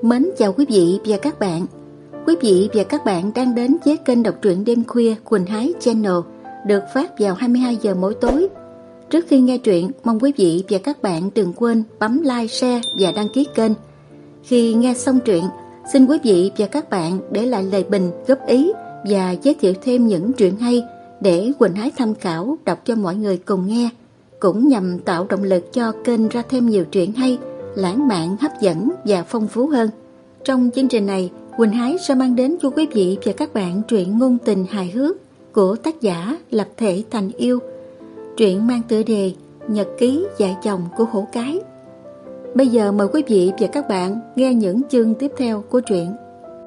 Mến chào quý vị và các bạn. Quý vị và các bạn đang đến với kênh đọc truyện đêm khuya Quỳnh Hái Channel, được phát vào 22 giờ mỗi tối. Trước khi nghe truyện, mong quý vị và các bạn đừng quên bấm like, share và đăng ký kênh. Khi nghe xong truyện, xin quý vị và các bạn để lại lời bình, góp ý và giới thiệu thêm những truyện hay để Quỳnh Hái tham khảo đọc cho mọi người cùng nghe, cũng nhằm tạo động lực cho kênh ra thêm nhiều truyện hay, lãng mạn, hấp dẫn và phong phú hơn. Trong chương trình này, Quỳnh Hái sẽ mang đến cho quý vị và các bạn truyện ngôn tình hài hước của tác giả Lập Thể Thành Yêu. Truyện mang tựa đề Nhật ký vợ chồng của Hổ Cái. Bây giờ mời quý vị và các bạn nghe những chương tiếp theo của truyện.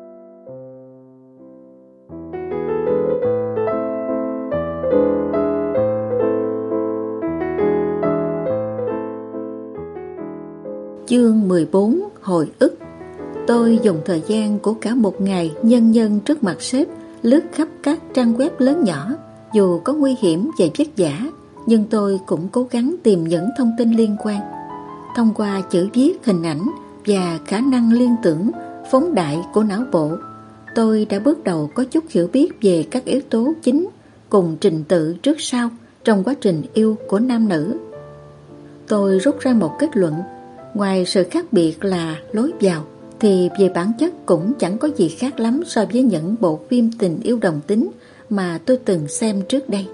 Chương 14 Hồi ức. Tôi dùng thời gian của cả một ngày nhân trước mặt sếp lướt khắp các trang web lớn nhỏ. Dù có nguy hiểm và vất vả, nhưng tôi cũng cố gắng tìm những thông tin liên quan. Thông qua chữ viết, hình ảnh và khả năng liên tưởng phóng đại của não bộ, tôi đã bước đầu có chút hiểu biết về các yếu tố chính cùng trình tự trước sau trong quá trình yêu của nam nữ. Tôi rút ra một kết luận: ngoài sự khác biệt là lối vào, thì về bản chất cũng chẳng có gì khác lắm so với những bộ phim tình yêu đồng tính mà tôi từng xem trước đây.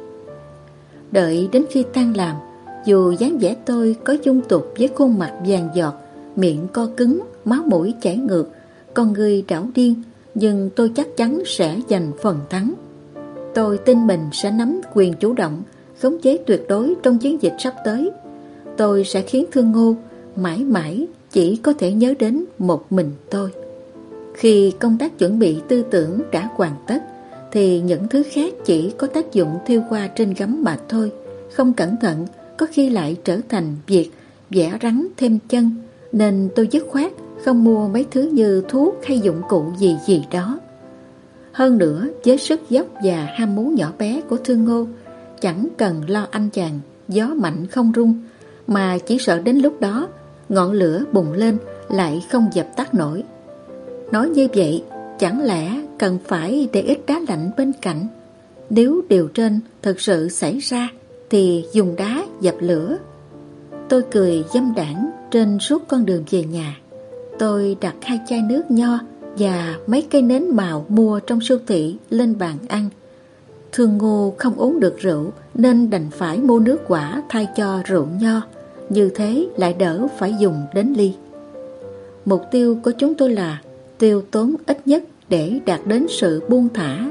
Đợi đến khi tan làm, dù dáng vẻ tôi có dung tục với khuôn mặt vàng giọt, miệng co cứng, máu mũi chảy ngược, con người đảo điên, nhưng tôi chắc chắn sẽ giành phần thắng. Tôi tin mình sẽ nắm quyền chủ động, khống chế tuyệt đối trong chiến dịch sắp tới. Tôi sẽ khiến Thương Ngô mãi mãi chỉ có thể nhớ đến một mình tôi. Khi công tác chuẩn bị tư tưởng đã hoàn tất, thì những thứ khác chỉ có tác dụng thiêu qua trên gấm mà thôi. Không cẩn thận, có khi lại trở thành việc vẽ rắn thêm chân, nên tôi dứt khoát không mua mấy thứ như thuốc hay dụng cụ gì đó. Hơn nữa, với sức dốc và ham muốn nhỏ bé của Thương Ngô, chẳng cần lo anh chàng gió mạnh không rung, mà chỉ sợ đến lúc đó ngọn lửa bùng lên lại không dập tắt nổi. Nói như vậy, chẳng lẽ cần phải để ít đá lạnh bên cạnh? Nếu điều trên thực sự xảy ra thì dùng đá dập lửa. Tôi cười dâm đãng trên suốt con đường về nhà. Tôi đặt 2 chai nước nho và mấy cây nến màu mua trong siêu thị lên bàn ăn. Thương Ngô không uống được rượu nên đành phải mua nước quả thay cho rượu nho. Như thế lại đỡ phải dùng đến ly. Mục tiêu của chúng tôi là tiêu tốn ít nhất để đạt đến sự buông thả.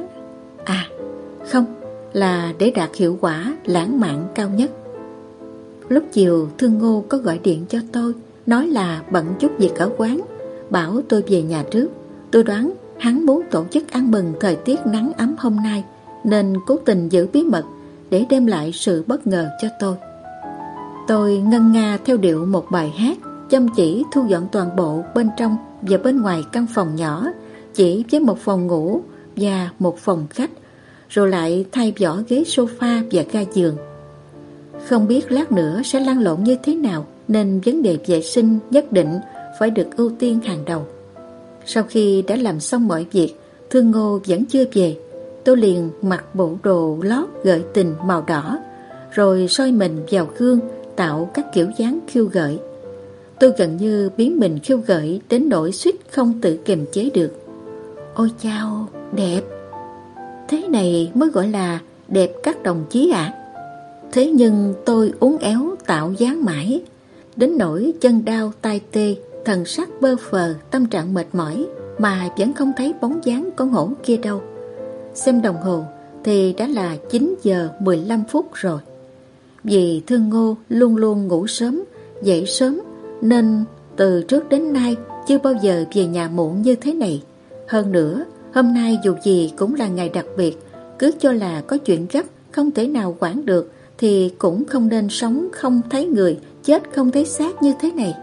Không, là để đạt hiệu quả lãng mạn cao nhất. Lúc chiều, Thương Ngô có gọi điện cho tôi, nói là bận chút việc ở quán, bảo tôi về nhà trước. Tôi đoán hắn muốn tổ chức ăn mừng thời tiết nắng ấm hôm nay, nên cố tình giữ bí mật để đem lại sự bất ngờ cho tôi. Tôi ngân nga theo điệu một bài hát, chăm chỉ thu dọn toàn bộ bên trong và bên ngoài căn phòng nhỏ, chỉ với một phòng ngủ và một phòng khách, rồi lại thay vỏ ghế sofa và ga giường. Không biết lát nữa sẽ lăn lộn như thế nào, nên vấn đề vệ sinh nhất định phải được ưu tiên hàng đầu. Sau khi đã làm xong mọi việc, Thương Ngô vẫn chưa về. Tôi liền mặc bộ đồ lót gợi tình màu đỏ, rồi soi mình vào gương tạo các kiểu dáng khiêu gợi. Tôi gần như biến mình khiêu gợi đến nỗi suýt không tự kiềm chế được. Ôi chao, đẹp! Thế này mới gọi là đẹp các đồng chí ạ. Thế nhưng tôi uốn éo tạo dáng mãi, đến nỗi chân đau tay tê, thần sắc bơ phờ, tâm trạng mệt mỏi, mà vẫn không thấy bóng dáng con hổ kia đâu. Xem đồng hồ thì đã là 9 giờ 15 phút rồi. Vì Thương Ngô luôn luôn ngủ sớm, dậy sớm, nên từ trước đến nay chưa bao giờ về nhà muộn như thế này. Hơn nữa, hôm nay dù gì cũng là ngày đặc biệt, cứ cho là có chuyện gấp không thể nào quản được, thì cũng không nên sống không thấy người, chết không thấy xác như thế này.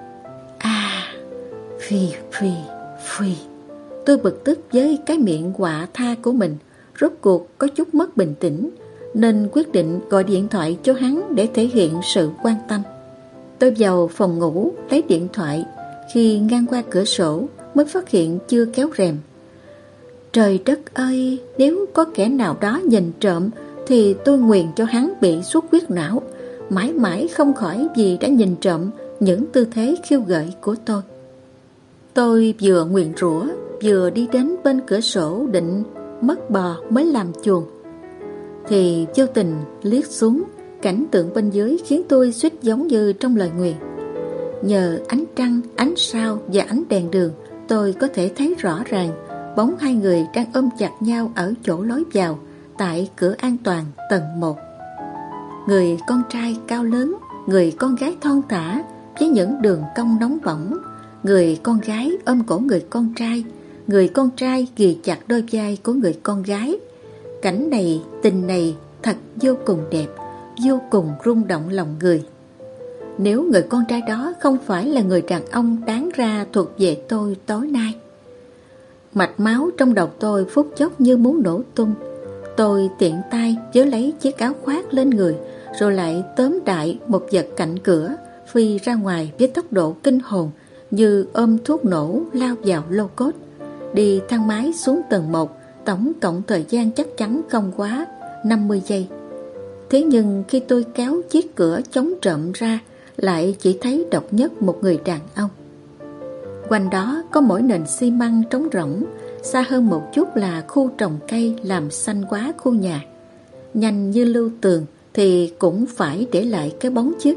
Phì. Tôi bực tức với cái miệng quạ tha của mình, rốt cuộc có chút mất bình tĩnh, nên quyết định gọi điện thoại cho hắn để thể hiện sự quan tâm. Tôi vào phòng ngủ lấy điện thoại. Khi ngang qua cửa sổ, mới phát hiện chưa kéo rèm. Trời đất ơi, nếu có kẻ nào đó nhìn trộm thì tôi nguyện cho hắn bị xuất huyết não, mãi mãi không khỏi vì đã nhìn trộm những tư thế khiêu gợi của tôi. Tôi vừa nguyền rủa, vừa đi đến bên cửa sổ định mất bò mới làm chuồng, thì vô tình liếc xuống, cảnh tượng bên dưới khiến tôi suýt giống như trong lời nguyền. Nhờ ánh trăng, ánh sao và ánh đèn đường, tôi có thể thấy rõ ràng bóng hai người đang ôm chặt nhau ở chỗ lối vào tại cửa an toàn tầng 1. Người con trai cao lớn, người con gái thon thả với những đường cong nóng bỏng. Người con gái ôm cổ người con trai ghì chặt đôi vai của người con gái. Cảnh này, tình này thật vô cùng đẹp, vô cùng rung động lòng người. Nếu người con trai đó không phải là người đàn ông đáng ra thuộc về tôi tối nay. Mạch máu trong đầu tôi phút chốc như muốn nổ tung. Tôi tiện tay giơ lấy chiếc áo khoác lên người, rồi lại tóm đại một vật cạnh cửa, phi ra ngoài với tốc độ kinh hồn, như ôm thuốc nổ lao vào lô cốt. Đi thang máy xuống tầng 1, tổng cộng thời gian chắc chắn không quá 50 giây. Thế nhưng khi tôi kéo chiếc cửa chống trộm ra, lại chỉ thấy độc nhất một người đàn ông. Quanh đó có mỗi nền xi măng trống rỗng, xa hơn một chút là khu trồng cây làm xanh quá khu nhà. Nhanh như lưu tường thì cũng phải để lại cái bóng chứ.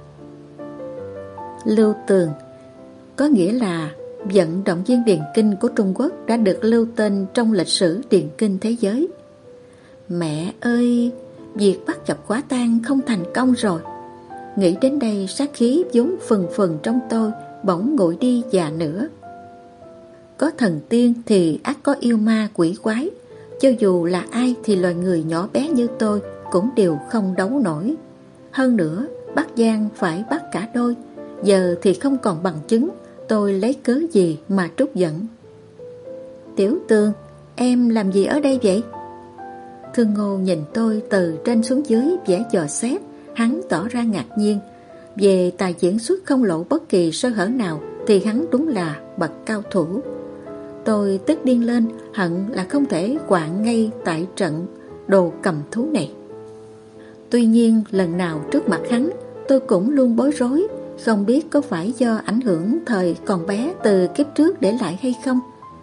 Lưu tường có nghĩa là vận động viên điền kinh của Trung Quốc đã được lưu tên trong lịch sử điền kinh thế giới. Mẹ ơi, việc bắt gặp quả tang không thành công rồi. Nghĩ đến đây, sát khí vốn phừng phừng trong tôi bỗng nguội đi già nữa. Có thần tiên thì ắt có yêu ma quỷ quái. Cho dù là ai thì loài người nhỏ bé như tôi cũng đều không đấu nổi. Hơn nữa, bắt gian phải bắt cả đôi. Giờ thì không còn bằng chứng, tôi lấy cớ gì mà trút giận. Tiểu Tường, em làm gì ở đây vậy? Thương Ngô nhìn tôi từ trên xuống dưới vẻ dò xét. Hắn tỏ ra ngạc nhiên. Về tài diễn xuất không lộ bất kỳ sơ hở nào thì hắn đúng là bậc cao thủ. Tôi tức điên lên, hận là không thể quạng ngay tại trận đồ cầm thú này. Tuy nhiên lần nào trước mặt hắn, tôi cũng luôn bối rối, không biết có phải do ảnh hưởng thời còn bé từ kiếp trước để lại hay không.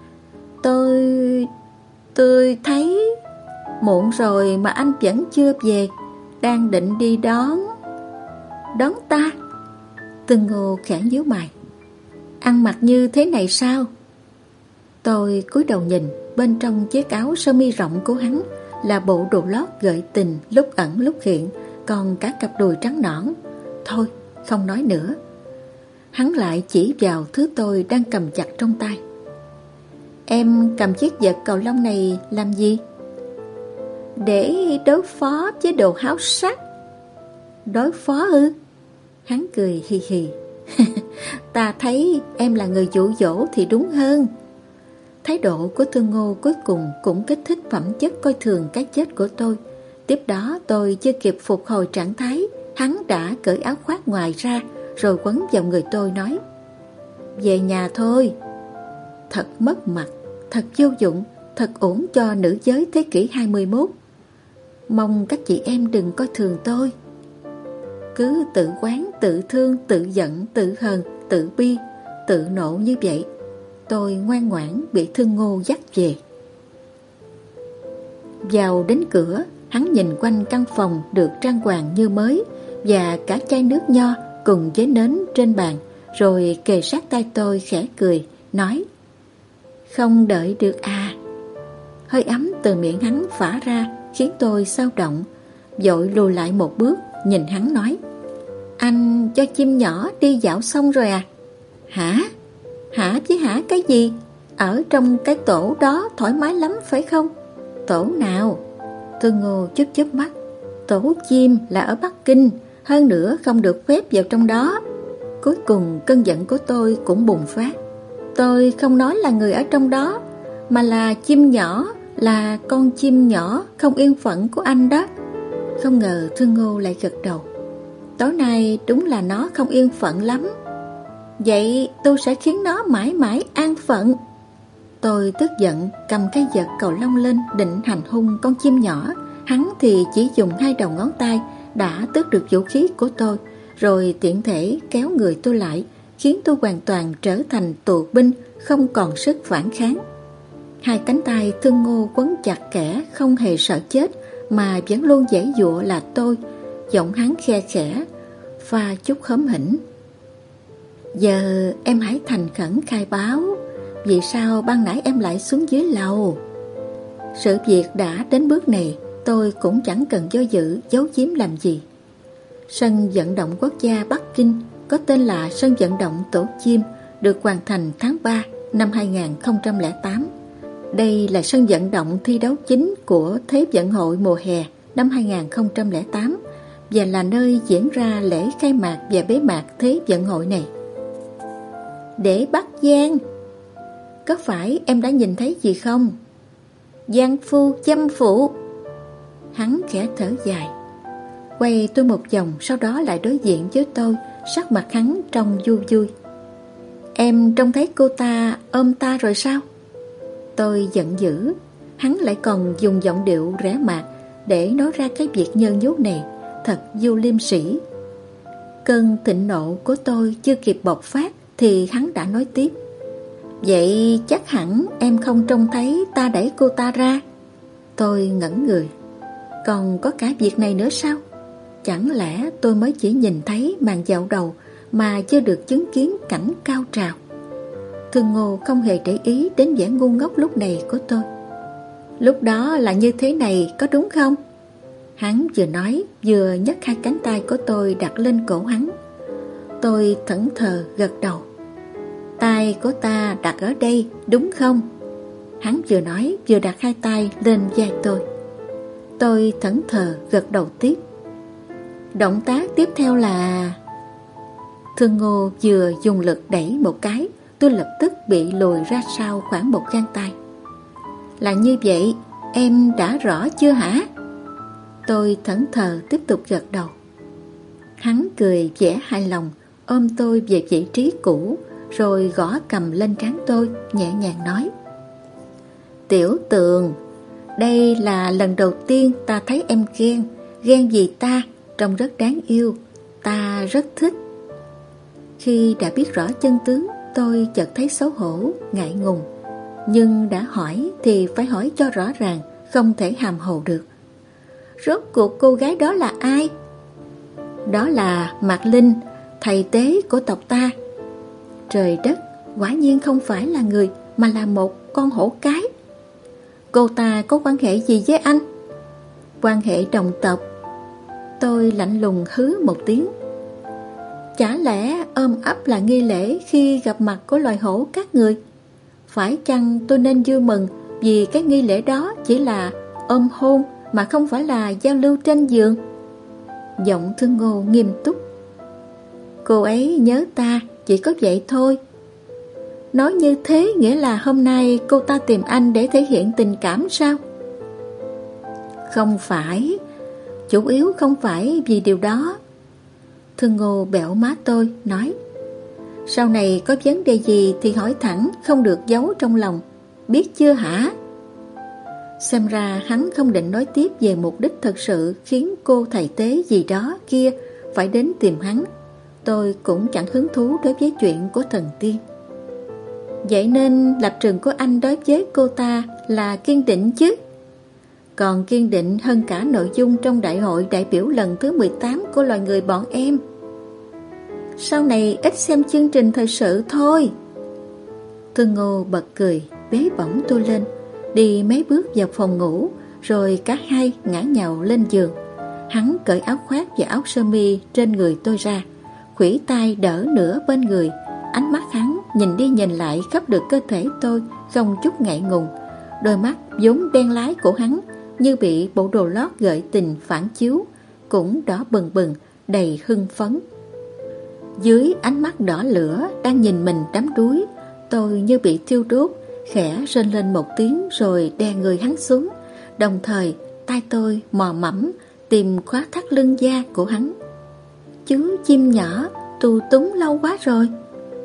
Tôi thấy muộn rồi mà anh vẫn chưa về, đang định đi đón ta. Tương Ngô khẽ nhíu mày. Ăn mặc như thế này sao? Tôi cúi đầu nhìn, bên trong chiếc áo sơ mi rộng của hắn là bộ đồ lót gợi tình, lúc ẩn lúc hiện, còn cả cặp đùi trắng nõn. Thôi, không nói nữa. Hắn lại chỉ vào thứ tôi đang cầm chặt trong tay. Em cầm chiếc vật cầu lông này làm gì? Để đối phó với đồ háo sắc. Đối phó ư? Hắn cười hì hì. Ta thấy em là người dụ dỗ thì đúng hơn. Thái độ của Thương Ngô cuối cùng cũng kích thích phẩm chất coi thường cái chết của tôi. Tiếp đó tôi chưa kịp phục hồi trạng thái, hắn đã cởi áo khoác ngoài ra, rồi quấn vào người tôi nói: về nhà thôi. Thật mất mặt, thật vô dụng, thật uổng cho nữ giới thế kỷ 21. Mong các chị em đừng coi thường tôi. Cứ tự oán, tự thương, tự giận, tự hờn, tự bi, tự nộ như vậy, tôi ngoan ngoãn bị Thương Ngô dắt về. Vào đến cửa, hắn nhìn quanh căn phòng được trang hoàng như mới, và cả chai nước nho cùng với nến trên bàn, rồi kề sát tay tôi khẽ cười, nói: không đợi được à. Hơi ấm từ miệng hắn phả ra khiến tôi xao động, vội lùi lại một bước, nhìn hắn nói: anh cho chim nhỏ đi dạo xong rồi à? Hả? Hả chứ hả cái gì? Ở trong cái tổ đó thoải mái lắm phải không? Tổ nào? Thương Ngô chớp chớp mắt. Tổ chim là ở Bắc Kinh, hơn nữa không được phép vào trong đó. Cuối cùng cơn giận của tôi cũng bùng phát. Tôi không nói là người ở trong đó, mà là chim nhỏ, là con chim nhỏ không yên phận của anh đó. Không ngờ Thương Ngô lại gật đầu. Tối nay đúng là nó không yên phận lắm. Vậy tôi sẽ khiến nó mãi mãi an phận. Tôi tức giận cầm cây vợt cầu lông lên định hành hung con chim nhỏ. Hắn thì chỉ dùng 2 đầu ngón tay đã tước được vũ khí của tôi, rồi tiện thể kéo người tôi lại, khiến tôi hoàn toàn trở thành tù binh, không còn sức phản kháng. 2 cánh tay Thương Ngô quấn chặt kẻ không hề sợ chết mà vẫn luôn giãy giụa là tôi. Giọng hắn khe khẽ, pha chút khóm hỉnh. Giờ em hãy thành khẩn khai báo, vì sao ban nãy em lại xuống dưới lầu? Sự việc đã đến bước này, tôi cũng chẳng cần do dự giấu giếm làm gì. Sân vận động quốc gia Bắc Kinh có tên là Sân vận động Tổ Chim, được hoàn thành tháng 3 năm 2008. Đây là sân vận động thi đấu chính của Thế vận hội mùa hè năm 2008 và là nơi diễn ra lễ khai mạc và bế mạc Thế vận hội này. Để Bắc Giang, có phải em đã nhìn thấy gì không? Giang phu chăm phụ. Hắn khẽ thở dài, quay tôi một vòng, sau đó lại đối diện với tôi, sắc mặt hắn trông vui vui. Em trông thấy cô ta ôm ta rồi sao? Tôi giận dữ, hắn lại còn dùng giọng điệu rẻ mạt để nói ra cái việc nhơ nhút này, thật vô liêm sỉ. Cơn thịnh nộ của tôi chưa kịp bộc phát thì hắn đã nói tiếp. Vậy chắc hẳn em không trông thấy ta đẩy cô ta ra. Tôi ngẩn người. Còn có cả việc này nữa sao? Chẳng lẽ tôi mới chỉ nhìn thấy màn dạo đầu mà chưa được chứng kiến cảnh cao trào? Thương Ngô không hề để ý đến vẻ ngu ngốc lúc này của tôi. Lúc đó là như thế này, có đúng không? Hắn vừa nói vừa nhấc 2 cánh tay của tôi đặt lên cổ hắn. Tôi thẫn thờ gật đầu. Tay của ta đặt ở đây, đúng không? Hắn vừa nói vừa đặt 2 tay lên vai tôi. Tôi thẫn thờ gật đầu tiếp. Động tác tiếp theo là... Thương Ngô vừa dùng lực đẩy một cái, tôi lập tức bị lùi ra sau khoảng 1 gang tay. Là như vậy, em đã rõ chưa hả? Tôi thẫn thờ tiếp tục gật đầu. Hắn cười vẻ hài lòng, ôm tôi về vị trí cũ, rồi gõ cầm lên trán tôi, nhẹ nhàng nói. Tiểu Tường, đây là lần đầu tiên ta thấy em ghen. Ghen vì ta, trông rất đáng yêu, ta rất thích. Khi đã biết rõ chân tướng, tôi chợt thấy xấu hổ, ngại ngùng. Nhưng đã hỏi thì phải hỏi cho rõ ràng, không thể hàm hồ được. Rốt cuộc cô gái đó là ai? Đó là Mạc Linh, thầy tế của tộc ta. Trời đất, quả nhiên không phải là người mà là một con hổ cái. Cô ta có quan hệ gì với anh? Quan hệ đồng tộc. Tôi lạnh lùng hứ một tiếng. Chả lẽ ôm ấp là nghi lễ khi gặp mặt của loài hổ các người? Phải chăng tôi nên vui mừng vì cái nghi lễ đó chỉ là ôm hôn mà không phải là giao lưu trên giường? Giọng Thương Ngô nghiêm túc. Cô ấy nhớ ta, chỉ có vậy thôi. Nói như thế nghĩa là hôm nay cô ta tìm anh để thể hiện tình cảm sao? Không phải, chủ yếu không phải vì điều đó. Thương Ngô bẹo má tôi, nói. Sau này có vấn đề gì thì hỏi thẳng, không được giấu trong lòng, biết chưa hả? Xem ra hắn không định nói tiếp về mục đích thật sự khiến cô thầy tế gì đó kia phải đến tìm hắn. Tôi cũng chẳng hứng thú đối với chuyện của thần tiên. Vậy nên lập trường của anh đối với cô ta là kiên định chứ? Còn kiên định hơn cả nội dung trong đại hội đại biểu lần thứ 18 của loài người bọn em. Sau này ít xem chương trình thời sự thôi. Thương Ngô bật cười, bế bổng tôi lên, đi mấy bước vào phòng ngủ, rồi cả hai ngã nhào lên giường. Hắn cởi áo khoác và áo sơ mi trên người tôi ra, khuỷu tay đỡ nửa bên người. Ánh mắt hắn nhìn đi nhìn lại khắp được cơ thể tôi, không chút ngại ngùng. Đôi mắt vốn đen lái của hắn như bị bộ đồ lót gợi tình phản chiếu, cũng đỏ bừng bừng, đầy hưng phấn. Dưới ánh mắt đỏ lửa đang nhìn mình đắm đuối, tôi như bị thiêu đốt, khẽ rên lên một tiếng rồi đè người hắn xuống. Đồng thời tay tôi mò mẫm tìm khóa thắt lưng da của hắn. Chú chim nhỏ tù túng lâu quá rồi.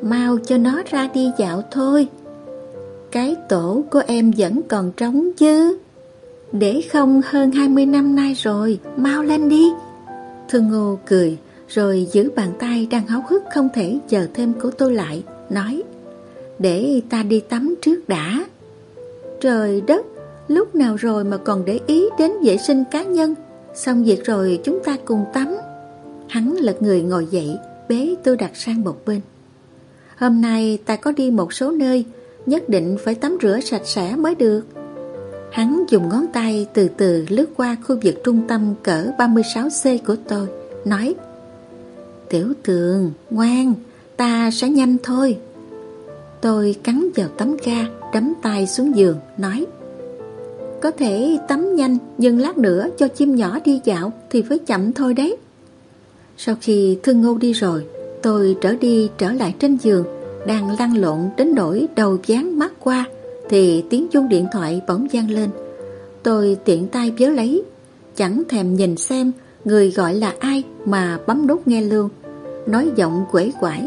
mau cho nó ra đi dạo thôi. Cái tổ của em vẫn còn trống chứ. Để không hơn 20 năm nay rồi, mau lên đi. Thương Ngô cười, rồi giữ bàn tay đang háo hức không thể chờ thêm của tôi lại, nói: để ta đi tắm trước đã. Trời đất, lúc nào rồi mà còn để ý đến vệ sinh cá nhân. Xong việc rồi chúng ta cùng tắm. Hắn lật người ngồi dậy, bế tôi đặt sang một bên. Hôm nay ta có đi một số nơi, nhất định phải tắm rửa sạch sẽ mới được. Hắn dùng ngón tay từ từ lướt qua khu vực trung tâm cỡ 36C của tôi, nói: Tiểu Tường, ngoan, ta sẽ nhanh thôi. Tôi cắn vào tấm ga, đắm tay xuống giường, nói: có thể tắm nhanh, nhưng lát nữa cho chim nhỏ đi dạo thì phải chậm thôi đấy. Sau khi Thương Ngô đi rồi, tôi trở lại trên giường, đang lăn lộn đến nỗi đầu váng mắt qua, thì tiếng chuông điện thoại bỗng vang lên. Tôi tiện tay vớ lấy, chẳng thèm nhìn xem người gọi là ai mà bấm nút nghe luôn, nói giọng quể quải: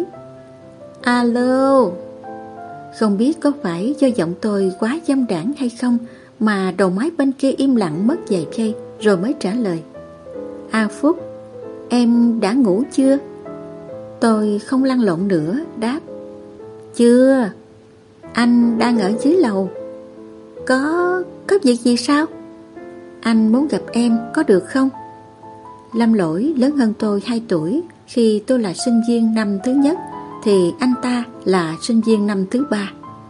alo. Không biết có phải do giọng tôi quá dâm đãng hay không mà đầu máy bên kia im lặng mất vài giây rồi mới trả lời: A Phúc, em đã ngủ chưa? Tôi không lăn lộn nữa, đáp: chưa, anh đang ở dưới lầu. Có việc gì sao? Anh muốn gặp em, có được không? Lâm Lỗi lớn hơn tôi 2 tuổi. Khi tôi là sinh viên năm thứ nhất thì anh ta là sinh viên năm thứ 3.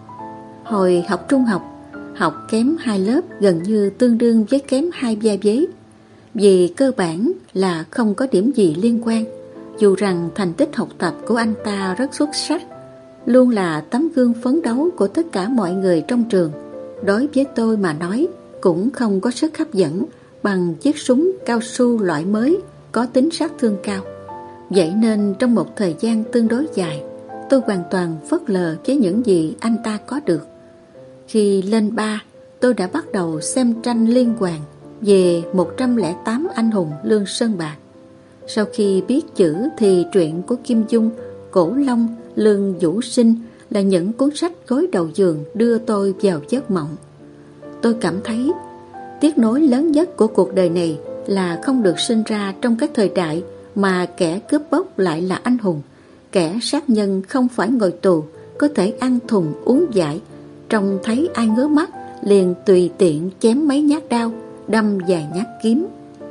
Hồi học trung học, học kém 2 lớp gần như tương đương với kém 2 vai vế, vì cơ bản là không có điểm gì liên quan. Dù rằng thành tích học tập của anh ta rất xuất sắc, luôn là tấm gương phấn đấu của tất cả mọi người trong trường, đối với tôi mà nói cũng không có sức hấp dẫn bằng chiếc súng cao su loại mới có tính sát thương cao. Vậy nên trong một thời gian tương đối dài, tôi hoàn toàn phớt lờ với những gì anh ta có được. Khi lên 3, tôi đã bắt đầu xem tranh liên hoàn về 108 anh hùng Lương Sơn Bạc. Sau khi biết chữ thì truyện của Kim Dung, Cổ Long, Lương Vũ Sinh là những cuốn sách gối đầu giường đưa tôi vào giấc mộng. Tôi cảm thấy tiếc nối lớn nhất của cuộc đời này là không được sinh ra trong các thời đại mà kẻ cướp bóc lại là anh hùng, kẻ sát nhân không phải ngồi tù, có thể ăn thùng uống dại, trông thấy ai ngứa mắt liền tùy tiện chém mấy nhát đao, đâm vài nhát kiếm.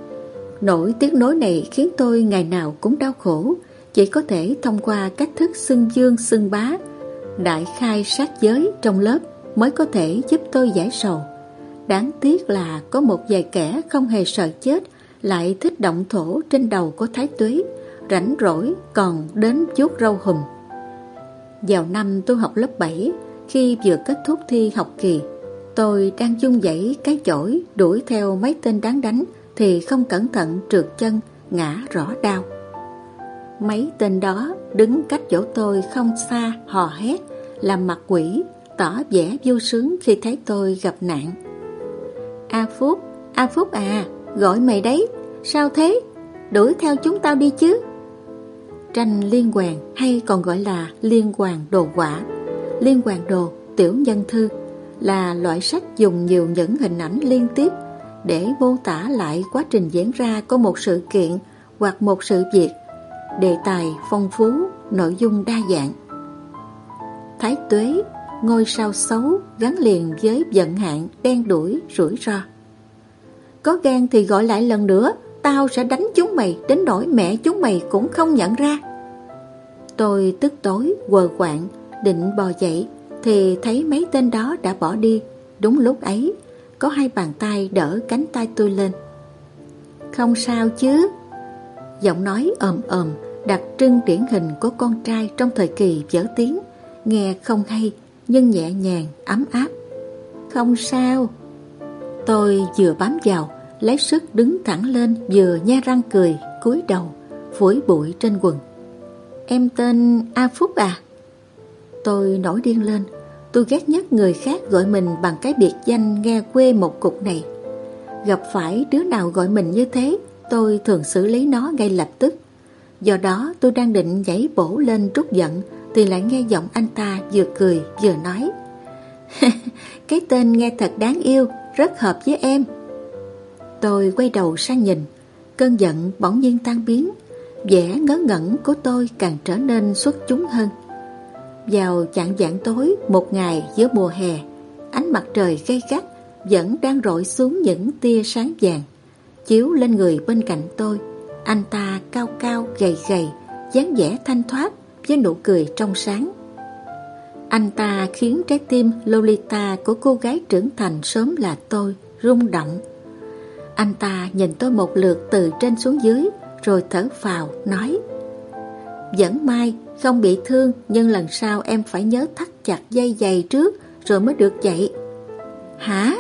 Nỗi tiếc nối này khiến tôi ngày nào cũng đau khổ, chỉ có thể thông qua cách thức xưng dương xưng bá, đại khai sát giới trong lớp mới có thể giúp tôi giải sầu. Đáng tiếc là có một vài kẻ không hề sợ chết lại thích động thổ trên đầu của Thái Tuế, rảnh rỗi còn đến vuốt râu hùm. Vào năm tôi học lớp 7, khi vừa kết thúc thi học kỳ, tôi đang vung vẩy cái chổi đuổi theo mấy tên đáng đánh thì không cẩn thận trượt chân, ngã rõ đau. Mấy tên đó đứng cách chỗ tôi không xa hò hét, làm mặt quỷ, tỏ vẻ vui sướng khi thấy tôi gặp nạn. A Phúc à, gọi mày đấy, sao thế? Đuổi theo chúng tao đi chứ. Tranh liên hoàn hay còn gọi là liên hoàn đồ họa, liên hoàn đồ, tiểu nhân thư là loại sách dùng nhiều những hình ảnh liên tiếp để mô tả lại quá trình diễn ra của một sự kiện hoặc một sự việc. Đề tài phong phú, nội dung đa dạng. Thái Tuế, ngôi sao xấu gắn liền với vận hạn, đen đủi, rủi ro. Có gan thì gọi lại lần nữa, tao sẽ đánh chúng mày đến nỗi mẹ chúng mày cũng không nhận ra. Tôi tức tối, quờ quạng, định bò dậy thì thấy mấy tên đó đã bỏ đi. Đúng lúc ấy, có 2 bàn tay đỡ cánh tay tôi lên. Không sao chứ? Giọng nói ồm ồm, đặc trưng điển hình của con trai trong thời kỳ vỡ tiếng, nghe không hay nhưng nhẹ nhàng, ấm áp. Không sao. Tôi vừa bám vào, lấy sức đứng thẳng lên, vừa nhe răng cười, cúi đầu, phủi bụi trên quần. Em tên A Phúc à? Tôi nổi điên lên. Tôi ghét nhất người khác gọi mình bằng cái biệt danh nghe quê một cục này. Gặp phải đứa nào gọi mình như thế, tôi thường xử lý nó ngay lập tức. Do đó tôi đang định nhảy bổ lên trút giận thì lại nghe giọng anh ta vừa cười vừa nói: Cái tên nghe thật đáng yêu, rất hợp với em. Tôi quay đầu sang nhìn, cơn giận bỗng nhiên tan biến, vẻ ngớ ngẩn của tôi càng trở nên xuất chúng hơn. Vào chạng vạng tối một ngày giữa mùa hè, ánh mặt trời gay gắt vẫn đang rọi xuống những tia sáng vàng, chiếu lên người bên cạnh tôi. Anh ta cao cao gầy gầy, dáng vẻ thanh thoát với nụ cười trong sáng. Anh ta khiến trái tim Lolita của cô gái trưởng thành sớm là tôi rung động. Anh ta nhìn tôi một lượt từ trên xuống dưới, rồi thở phào nói: Vẫn may không bị thương, nhưng lần sau em phải nhớ thắt chặt dây giày trước rồi mới được chạy. Hả?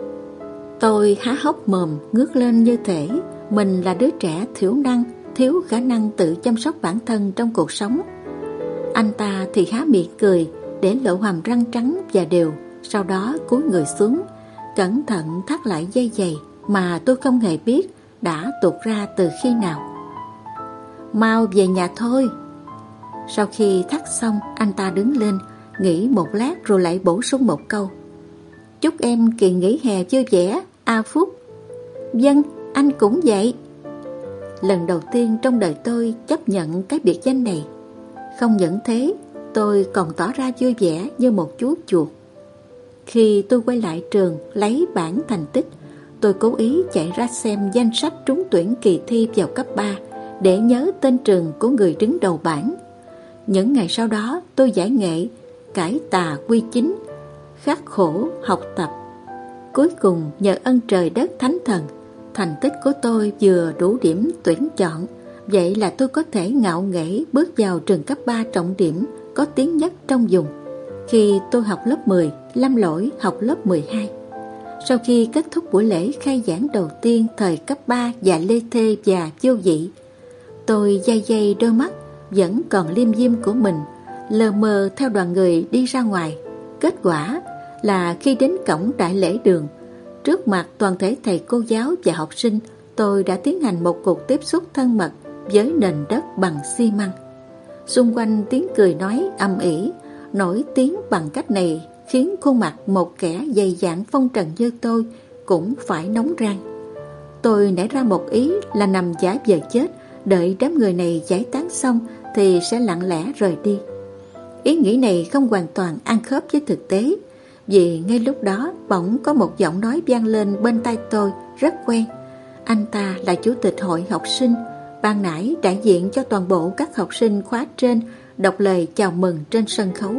Tôi há hốc mồm ngước lên như thể mình là đứa trẻ thiểu năng, thiếu khả năng tự chăm sóc bản thân trong cuộc sống. Anh ta thì há miệng cười để lộ hàm răng trắng và đều, sau đó cúi người xuống, cẩn thận thắt lại dây giày mà tôi không hề biết đã tuột ra từ khi nào. Mau về nhà thôi. Sau khi thắt xong, anh ta đứng lên, nghỉ một lát rồi lại bổ sung một câu: Chúc em kỳ nghỉ hè vui vẻ, A Phúc. Vâng, anh cũng vậy. Lần đầu tiên trong đời tôi chấp nhận cái biệt danh này. Không những thế, tôi còn tỏ ra vui vẻ như một chú chuột. Khi tôi quay lại trường lấy bảng thành tích, tôi cố ý chạy ra xem danh sách trúng tuyển kỳ thi vào cấp 3 để nhớ tên trường của người đứng đầu bảng. Những ngày sau đó tôi giải nghệ, cải tà quy chính, khắc khổ học tập. Cuối cùng nhờ ân trời đất thánh thần, thành tích của tôi vừa đủ điểm tuyển chọn. Vậy là tôi có thể ngạo nghễ bước vào trường cấp 3 trọng điểm có tiếng nhất trong vùng. Khi tôi học lớp 10, Lâm Lỗi học lớp 12. Sau khi kết thúc buổi lễ khai giảng đầu tiên thời cấp 3 và lê thê và vô vị, tôi day day đôi mắt vẫn còn liêm diêm của mình, lờ mờ theo đoàn người đi ra ngoài. Kết quả là khi đến cổng đại lễ đường, trước mặt toàn thể thầy cô giáo và học sinh, tôi đã tiến hành một cuộc tiếp xúc thân mật với nền đất bằng xi măng. Xung quanh tiếng cười nói ầm ĩ, nổi tiếng bằng cách này khiến khuôn mặt một kẻ dày dạn phong trần như tôi cũng phải nóng rang. Tôi nảy ra một ý là nằm giả vờ chết, đợi đám người này giải tán xong thì sẽ lặng lẽ rời đi. Ý nghĩ này không hoàn toàn ăn khớp với thực tế, vì ngay lúc đó bỗng có một giọng nói vang lên bên tai tôi rất quen. Anh ta là chủ tịch hội học sinh, ban nãy đại diện cho toàn bộ các học sinh khóa trên đọc lời chào mừng trên sân khấu.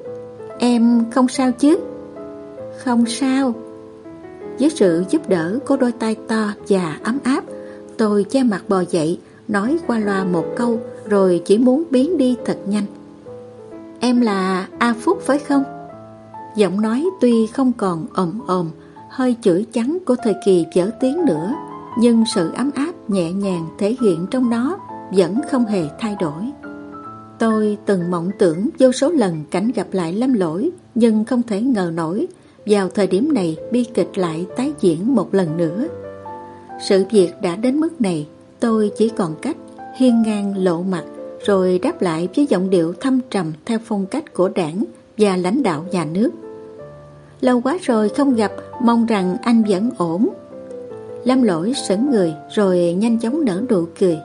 Em không sao chứ? Không sao. Với sự giúp đỡ của đôi tay to và ấm áp, tôi che mặt bò dậy, nói qua loa một câu rồi chỉ muốn biến đi thật nhanh. Em là A Phúc phải không? Giọng nói tuy không còn ồm, hơi chửi chắn của thời kỳ vở tiếng nữa, nhưng sự ấm áp nhẹ nhàng thể hiện trong nó vẫn không hề thay đổi. Tôi từng mộng tưởng vô số lần cảnh gặp lại Lâm Lỗi, nhưng không thể ngờ nổi vào thời điểm này bi kịch lại tái diễn một lần nữa. Sự việc đã đến mức này, tôi chỉ còn cách hiên ngang lộ mặt rồi đáp lại với giọng điệu thâm trầm theo phong cách của đảng và lãnh đạo nhà nước. Lâu quá rồi không gặp, mong rằng anh vẫn ổn. Lâm Lỗi sững người rồi nhanh chóng nở nụ cười.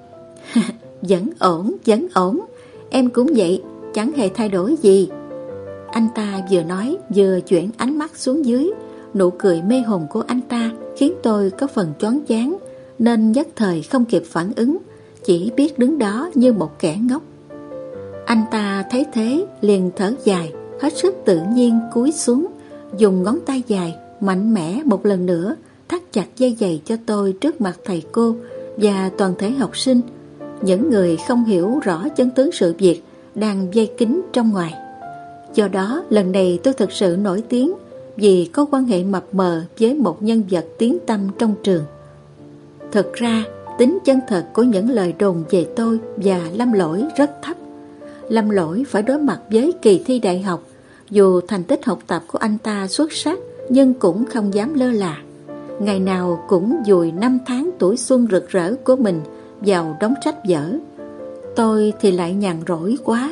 Vẫn ổn, em cũng vậy, chẳng hề thay đổi gì. Anh ta vừa nói vừa chuyển ánh mắt xuống dưới. Nụ cười mê hồn của anh ta khiến tôi có phần choáng váng, nên nhất thời không kịp phản ứng, chỉ biết đứng đó như một kẻ ngốc. Anh ta thấy thế liền thở dài, hết sức tự nhiên cúi xuống, dùng ngón tay dài mạnh mẽ một lần nữa thắt chặt dây giày cho tôi trước mặt thầy cô và toàn thể học sinh, những người không hiểu rõ chân tướng sự việc đang vây kín trong ngoài. Do đó lần này tôi thực sự nổi tiếng vì có quan hệ mập mờ với một nhân vật tiếng tăm trong trường. Thực ra tính chân thật của những lời đồn về tôi và Lâm Lỗi rất thấp. Lâm Lỗi phải đối mặt với kỳ thi đại học. Dù thành tích học tập của anh ta xuất sắc, nhưng cũng không dám lơ là. Ngày nào cũng dùi 5 tháng tuổi xuân rực rỡ của mình vào đống sách vở. Tôi thì lại nhàn rỗi quá,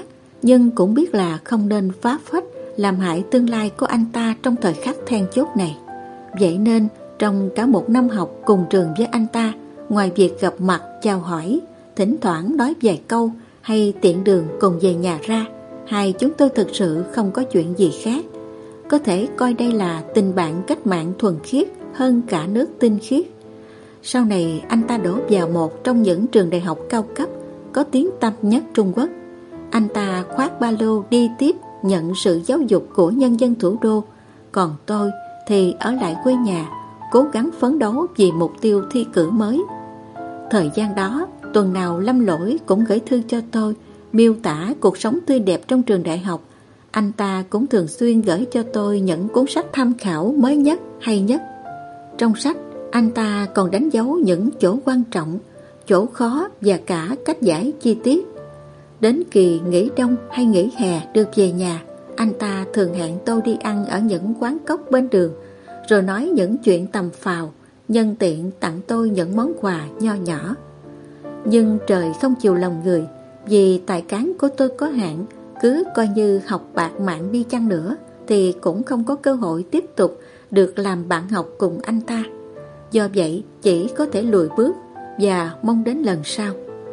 nhưng cũng biết là không nên phá phách làm hại tương lai của anh ta trong thời khắc then chốt này. Vậy nên trong cả một năm học cùng trường với anh ta, ngoài việc gặp mặt chào hỏi, thỉnh thoảng nói vài câu hay tiện đường cùng về nhà ra, hai chúng tôi thực sự không có chuyện gì khác. Có thể coi đây là tình bạn cách mạng thuần khiết hơn cả nước tinh khiết. Sau này anh ta đổ vào một trong những trường đại học cao cấp có tiếng tăm nhất Trung Quốc. Anh ta khoác ba lô đi tiếp nhận sự giáo dục của nhân dân thủ đô. Còn tôi thì ở lại quê nhà, cố gắng phấn đấu vì mục tiêu thi cử mới. Thời gian đó, tuần nào Lâm Lỗi cũng gửi thư cho tôi, miêu tả cuộc sống tươi đẹp trong trường đại học. Anh ta cũng thường xuyên gửi cho tôi những cuốn sách tham khảo mới nhất, hay nhất. Trong sách, anh ta còn đánh dấu những chỗ quan trọng, chỗ khó và cả cách giải chi tiết. Đến kỳ nghỉ đông hay nghỉ hè được về nhà, anh ta thường hẹn tôi đi ăn ở những quán cóc bên đường, rồi nói những chuyện tầm phào, nhân tiện tặng tôi những món quà nho nhỏ. Nhưng trời không chiều lòng người, vì tài cán của tôi có hạn, cứ coi như học bạc mạng đi chăng nữa thì cũng không có cơ hội tiếp tục được làm bạn học cùng anh ta. Do vậy chỉ có thể lùi bước và mong đến lần sau.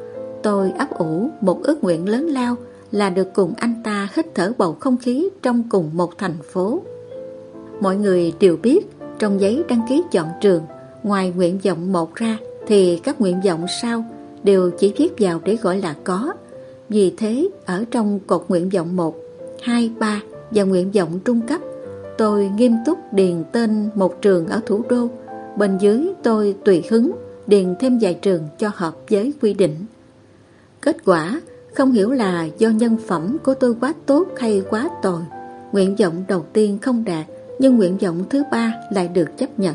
Tôi ấp ủ một ước nguyện lớn lao là được cùng anh ta hít thở bầu không khí trong cùng một thành phố. Mọi người đều biết trong giấy đăng ký chọn trường, ngoài nguyện vọng 1 ra thì các nguyện vọng sau đều chỉ viết vào để gọi là có. Vì thế ở trong cột nguyện vọng 1, 2, 3 và nguyện vọng trung cấp, tôi nghiêm túc điền tên một trường ở thủ đô. Bên dưới tôi tùy hứng điền thêm vài trường cho hợp với quy định. Kết quả không hiểu là do nhân phẩm của tôi quá tốt hay quá tồi, nguyện vọng đầu tiên không đạt, nhưng nguyện vọng thứ 3 lại được chấp nhận.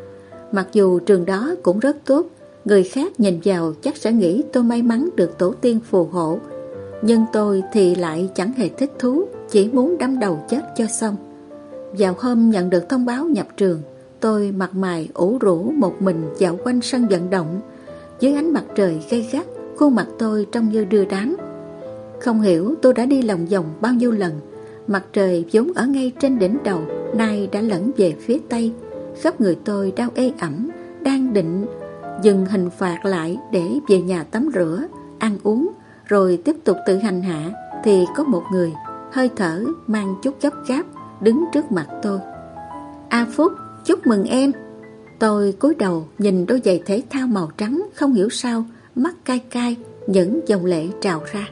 Mặc dù trường đó cũng rất tốt, người khác nhìn vào chắc sẽ nghĩ tôi may mắn được tổ tiên phù hộ, nhưng tôi thì lại chẳng hề thích thú, chỉ muốn đâm đầu chết cho xong. Vào hôm nhận được thông báo nhập trường, tôi mặt mày ủ rũ một mình dạo quanh sân vận động. Dưới ánh mặt trời gay gắt, khuôn mặt tôi trông như đưa đám. Không hiểu tôi đã đi lòng vòng bao nhiêu lần. Mặt trời vốn ở ngay trên đỉnh đầu, nay đã lẫn về phía tây. Khắp người tôi đau ê ẩm, đang định dừng hình phạt lại để về nhà tắm rửa, ăn uống, rồi tiếp tục tự hành hạ, thì có một người, hơi thở mang chút gấp gáp, đứng trước mặt tôi. A Phúc, chúc mừng em. Tôi cúi đầu nhìn đôi giày thể thao màu trắng, không hiểu sao mắt cay cay, những dòng lệ trào ra.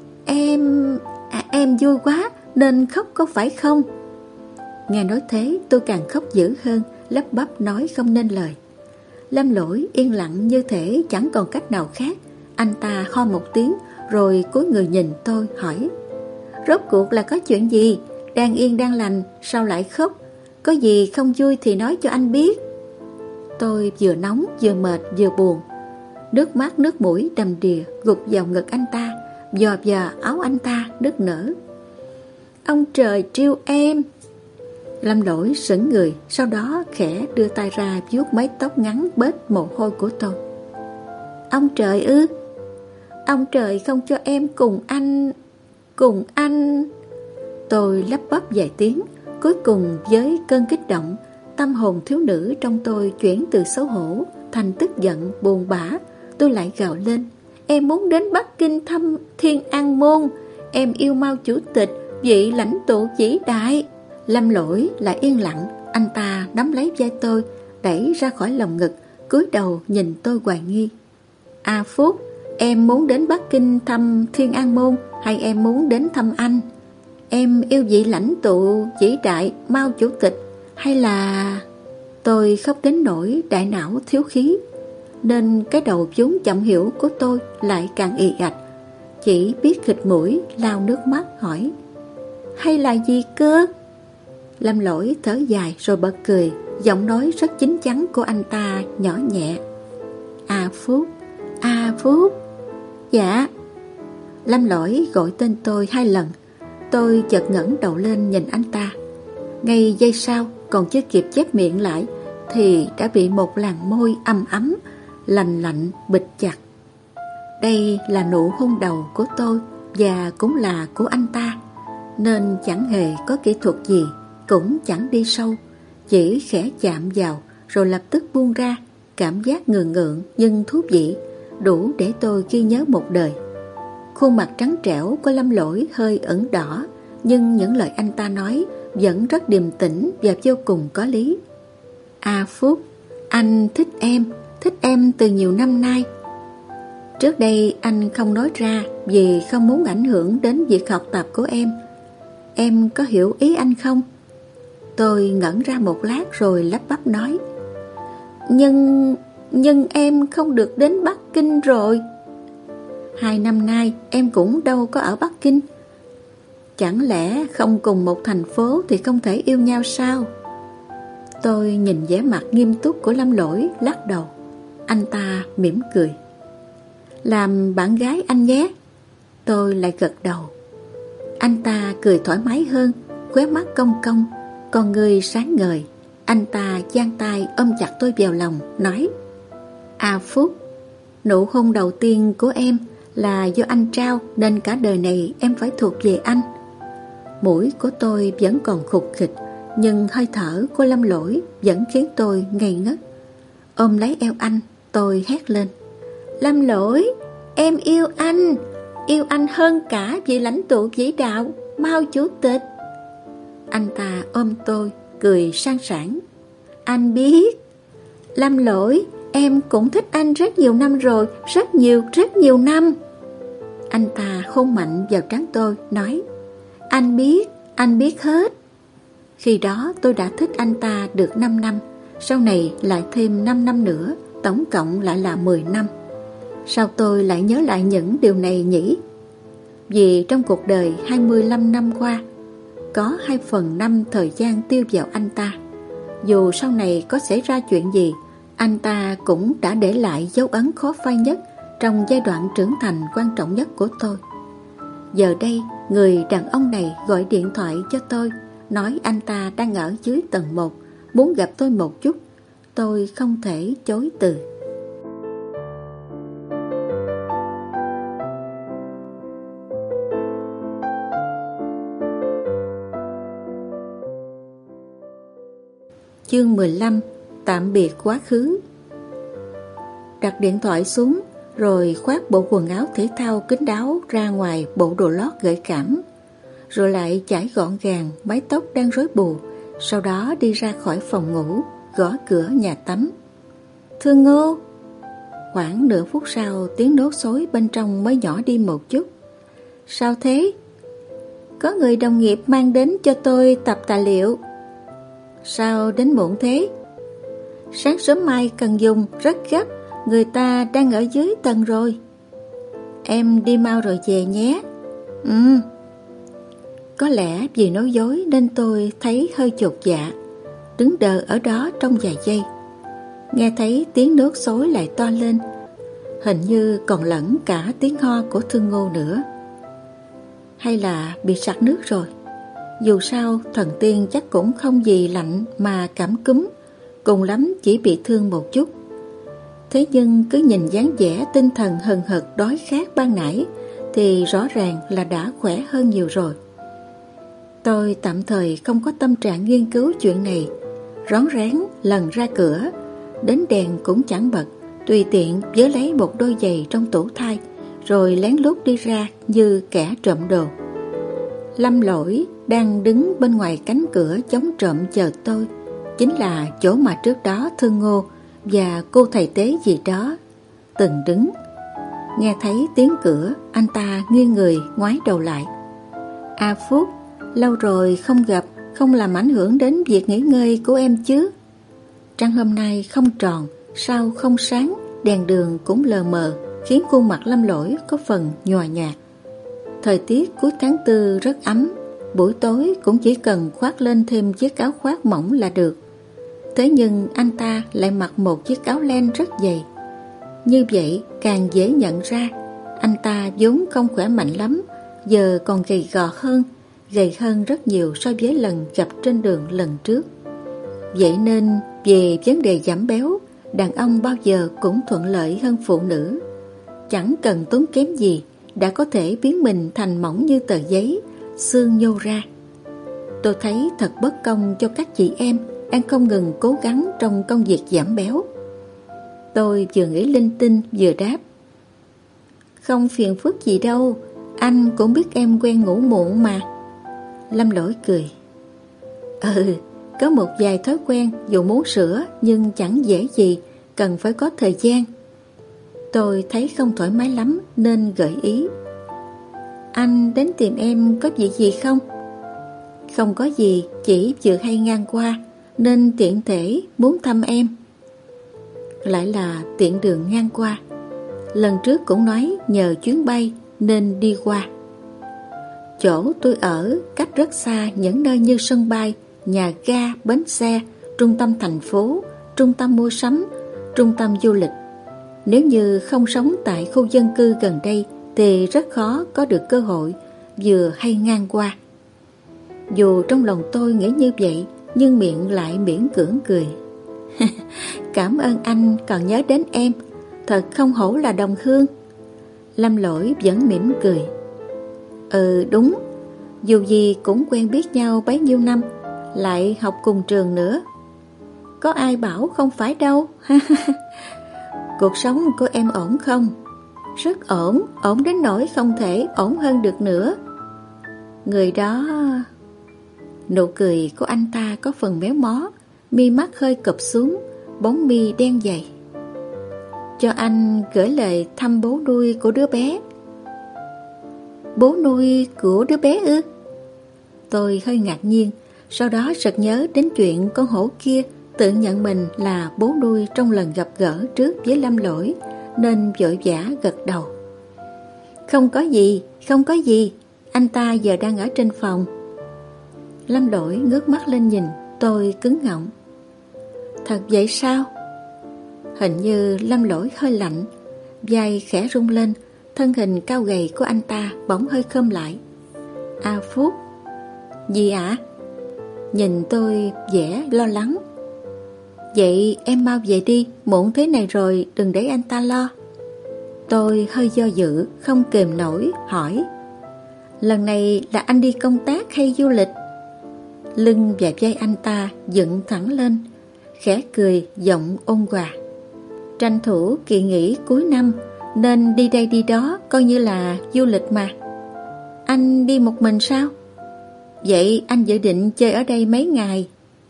Em vui quá nên khóc có phải không? Nghe nói thế tôi càng khóc dữ hơn, lắp bắp nói không nên lời. Lâm Lỗi yên lặng như thể chẳng còn cách nào khác. Anh ta ho một tiếng rồi cúi người nhìn tôi hỏi: Rốt cuộc là có chuyện gì? Đang yên đang lành sao lại khóc? Có gì không vui thì nói cho anh biết. Tôi vừa nóng vừa mệt vừa buồn. Nước mắt nước mũi đầm đìa gục vào ngực anh ta, dò vào áo anh ta nức nở. Ông trời trêu em. Lâm Lỗi sững người, sau đó khẽ đưa tay ra vuốt mái tóc ngắn bết mồ hôi của tôi. Ông trời ư? Ông trời không cho em cùng anh. Tôi lắp bắp vài tiếng. Cuối cùng với cơn kích động, tâm hồn thiếu nữ trong tôi chuyển từ xấu hổ thành tức giận buồn bã. Tôi lại gào lên: Em muốn đến Bắc Kinh thăm Thiên An Môn. Em yêu Mao Chủ tịch, vị lãnh tụ vĩ đại. Lâm Lỗi lại yên lặng. Anh ta nắm lấy vai tôi, đẩy ra khỏi lòng ngực, cúi đầu nhìn tôi hoài nghi. A Phúc, em muốn đến Bắc Kinh thăm Thiên An Môn hay em muốn đến thăm anh? Em yêu vị lãnh tụ vĩ đại Mao Chủ tịch hay là... Tôi khóc đến nỗi đại não thiếu khí, nên cái đầu vốn chậm hiểu của tôi lại càng ì ạch. Chỉ biết khịt mũi lau nước mắt hỏi: Hay là gì cơ? Lâm Lỗi thở dài rồi bật cười. Giọng nói rất chín chắn của anh ta nhỏ nhẹ: A Phúc. Dạ. Lâm Lỗi gọi tên tôi 2 lần. Tôi chợt ngẩng đầu lên nhìn anh ta. Ngay giây sau, còn chưa kịp chép miệng lại thì đã bị một làn môi ấm ấm, lành lạnh bịt chặt. Đây là nụ hôn đầu của tôi, và cũng là của anh ta, nên chẳng hề có kỹ thuật gì, cũng chẳng đi sâu, chỉ khẽ chạm vào rồi lập tức buông ra. Cảm giác ngượng ngượng nhưng thú vị, đủ để tôi ghi nhớ một đời. Khuôn mặt trắng trẻo của Lâm Lỗi hơi ửng đỏ, nhưng những lời anh ta nói vẫn rất điềm tĩnh và vô cùng có lý. Phúc, anh thích em từ nhiều năm nay. Trước đây anh không nói ra vì không muốn ảnh hưởng đến việc học tập của em. Em có hiểu ý anh không? Tôi ngẩn ra một lát rồi lắp bắp nói: Nhưng em không được đến Bắc Kinh rồi. 2 năm nay em cũng đâu có ở Bắc Kinh. Chẳng lẽ không cùng một thành phố thì không thể yêu nhau sao? Tôi nhìn vẻ mặt nghiêm túc của Lâm Lỗi, lắc đầu. Anh ta mỉm cười: làm bạn gái anh nhé. Tôi lại gật đầu. Anh ta cười thoải mái hơn, khóe mắt cong cong, con người sáng ngời. Anh ta giang tay ôm chặt tôi vào lòng, nói: Phúc, nụ hôn đầu tiên của em là do anh trao, nên cả đời này em phải thuộc về anh. Mũi của tôi vẫn còn khục khịch, nhưng hơi thở của Lâm Lỗi vẫn khiến tôi ngây ngất. Ôm lấy eo anh, tôi hét lên: Lâm Lỗi, em yêu anh hơn cả vị lãnh tụ vĩ đạo Mao Chủ tịch. Anh ta ôm tôi, cười sang sảng: Anh biết, Lâm Lỗi, em cũng thích anh rất nhiều năm rồi, rất nhiều năm. Anh ta hôn mạnh vào trán tôi, nói: Anh biết hết. Khi đó tôi đã thích anh ta được 5 năm, sau này lại thêm 5 năm nữa, tổng cộng lại là 10 năm. Sao tôi lại nhớ lại những điều này nhỉ? Vì trong cuộc đời 25 năm qua, có 2/5 thời gian tiêu vào anh ta. Dù sau này có xảy ra chuyện gì, anh ta cũng đã để lại dấu ấn khó phai nhất trong giai đoạn trưởng thành quan trọng nhất của tôi. Giờ đây, người đàn ông này gọi điện thoại cho tôi, nói anh ta đang ở dưới tầng 1, muốn gặp tôi một chút. Tôi không thể chối từ. Chương 15: Tạm biệt quá khứ. Đặt điện thoại xuống, rồi khoác bộ quần áo thể thao kín đáo ra ngoài bộ đồ lót gợi cảm, rồi lại chải gọn gàng mái tóc đang rối bù, sau đó đi ra khỏi phòng ngủ, gõ cửa nhà tắm. Thương Ngô. Khoảng nửa phút sau, tiếng nốt xối bên trong mới nhỏ đi một chút. Sao thế? Có người đồng nghiệp mang đến cho tôi tập tài liệu. Sao đến muộn thế? Sáng sớm mai cần dùng, rất gấp, người ta đang ở dưới tầng rồi. Em đi mau rồi về nhé. Có lẽ vì nói dối nên tôi thấy hơi chột dạ, đứng đờ ở đó trong vài giây. Nghe thấy tiếng nước xối lại to lên, hình như còn lẫn cả tiếng ho của Thương Ngô nữa. Hay là bị sặc nước rồi? Dù sao thần tiên chắc cũng không gì lạnh mà cảm cúm, cùng lắm chỉ bị thương một chút. Thế nhưng cứ nhìn dáng vẻ tinh thần hừng hực đói khát ban nãy thì rõ ràng là đã khỏe hơn nhiều rồi. Tôi tạm thời không có tâm trạng nghiên cứu chuyện này, rón rén lần ra cửa, đến đèn cũng chẳng bật, tùy tiện vớ lấy một đôi giày trong tủ thai, rồi lén lút đi ra như kẻ trộm đồ. Lâm Lỗi đang đứng bên ngoài cánh cửa chống trộm chờ tôi, chính là chỗ mà trước đó Thương Ngô và cô thầy tế gì đó từng đứng. Nghe thấy tiếng cửa, anh ta nghiêng người ngoái đầu lại. Phúc, lâu rồi không gặp, không làm ảnh hưởng đến việc nghỉ ngơi của em chứ? Trăng hôm nay không tròn, sao không sáng, đèn đường cũng lờ mờ, khiến khuôn mặt Lâm Lỗi có phần nhòa nhạt. Thời tiết cuối tháng 4 rất ấm, buổi tối cũng chỉ cần khoác lên thêm chiếc áo khoác mỏng là được. Thế nhưng anh ta lại mặc một chiếc áo len rất dày. Như vậy càng dễ nhận ra anh ta vốn không khỏe mạnh lắm, giờ còn gầy hơn rất nhiều so với lần gặp trên đường lần trước. Vậy nên về vấn đề giảm béo, đàn ông bao giờ cũng thuận lợi hơn phụ nữ. Chẳng cần tốn kém gì, đã có thể biến mình thành mỏng như tờ giấy, xương nhô ra. Tôi thấy thật bất công cho các chị em đang không ngừng cố gắng trong công việc giảm béo. Tôi vừa nghĩ linh tinh vừa đáp: Không phiền phức gì đâu, anh cũng biết em quen ngủ muộn mà. Lâm Lỗi cười: Có một vài thói quen dù muốn sửa nhưng chẳng dễ gì, cần phải có thời gian. Tôi thấy không thoải mái lắm nên gợi ý: Anh đến tìm em có việc gì không? Không có gì, chỉ vừa hay ngang qua nên tiện thể muốn thăm em. Lại là tiện đường ngang qua. Lần trước cũng nói nhờ chuyến bay nên đi qua. Chỗ tôi ở cách rất xa những nơi như sân bay, nhà ga, bến xe, trung tâm thành phố, trung tâm mua sắm, trung tâm du lịch. Nếu như không sống tại khu dân cư gần đây thì rất khó có được cơ hội vừa hay ngang qua. Dù trong lòng tôi nghĩ như vậy, nhưng miệng lại miễn cưỡng cười. Cảm ơn anh còn nhớ đến em, thật không hổ là đồng hương. Lâm Lỗi vẫn mỉm cười: Đúng, dù gì cũng quen biết nhau bấy nhiêu năm, lại học cùng trường nữa. Có ai bảo không phải đâu. Cuộc sống của em ổn không? Rất ổn, ổn đến nỗi không thể ổn hơn được nữa. Người đó... Nụ cười của anh ta có phần méo mó, mi mắt hơi cụp xuống, bóng mi đen dày. Cho anh gửi lời thăm bố nuôi của đứa bé. Bố nuôi của đứa bé ư? Tôi hơi ngạc nhiên, sau đó sực nhớ đến chuyện con hổ kia tự nhận mình là bố nuôi trong lần gặp gỡ trước với Lâm Lỗi, nên vội vã gật đầu. Không có gì, không có gì, anh ta giờ đang ở trên phòng. Lâm Lỗi ngước mắt lên nhìn, tôi cứng ngọng. Thật vậy sao? Hình như Lâm Lỗi hơi lạnh, vai khẽ rung lên, thân hình cao gầy của anh ta bỗng hơi khom lại. A Phúc. Gì ạ? Nhìn tôi vẻ lo lắng. Vậy em mau về đi, muộn thế này rồi, đừng để anh ta lo. Tôi hơi do dự, không kềm nổi, hỏi: Lần này là anh đi công tác hay du lịch? Lưng và vai anh ta dựng thẳng lên, khẽ cười, giọng ôn hòa: Tranh thủ kỳ nghỉ cuối năm nên đi đây đi đó, coi như là du lịch mà. Anh đi một mình sao? Vậy anh dự định chơi ở đây mấy ngày?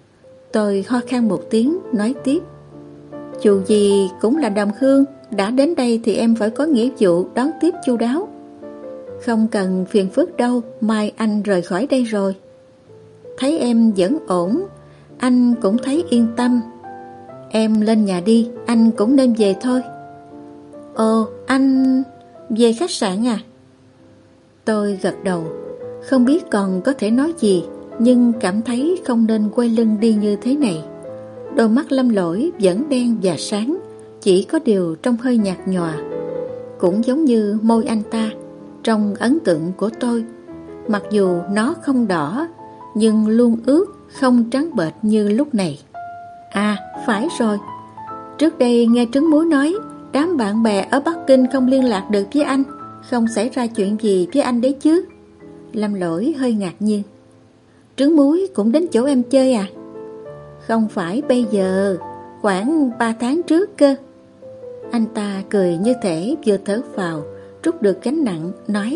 Tôi ho khan một tiếng, nói tiếp: Dù gì cũng là đồng hương, đã đến đây thì em phải có nghĩa vụ đón tiếp chu đáo. Không cần phiền phức đâu, mai anh rời khỏi đây rồi. Thấy em vẫn ổn, anh cũng thấy yên tâm. Em lên nhà đi, anh cũng nên về thôi. Ồ, anh về khách sạn à? Tôi gật đầu, không biết còn có thể nói gì, nhưng cảm thấy không nên quay lưng đi như thế này. Đôi mắt Lâm Lỗi vẫn đen và sáng, chỉ có điều trông hơi nhạt nhòa. Cũng giống như môi anh ta trong ấn tượng của tôi, mặc dù nó không đỏ nhưng luôn ướt, không trắng bệch như lúc này. À, phải rồi, trước đây nghe Trứng Muối nói đám bạn bè ở Bắc Kinh không liên lạc được với anh, không xảy ra chuyện gì với anh đấy chứ? Lâm Lỗi hơi ngạc nhiên. Trứng Muối cũng đến chỗ em chơi à? Không phải bây giờ, khoảng 3 tháng trước cơ. Anh ta cười như thể vừa thở phào, trút được gánh nặng, nói: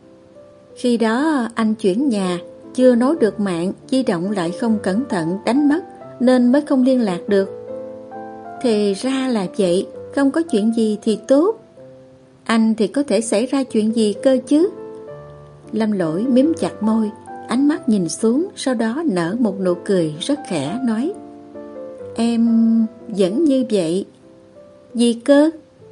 Khi đó anh chuyển nhà, chưa nối được mạng, di động lại không cẩn thận đánh mất, nên mới không liên lạc được. Thì ra là vậy, không có chuyện gì thì tốt. Anh thì có thể xảy ra chuyện gì cơ chứ? Lâm Lỗi mím chặt môi, ánh mắt nhìn xuống, sau đó nở một nụ cười rất khẽ, nói: Em vẫn như vậy. Gì cơ?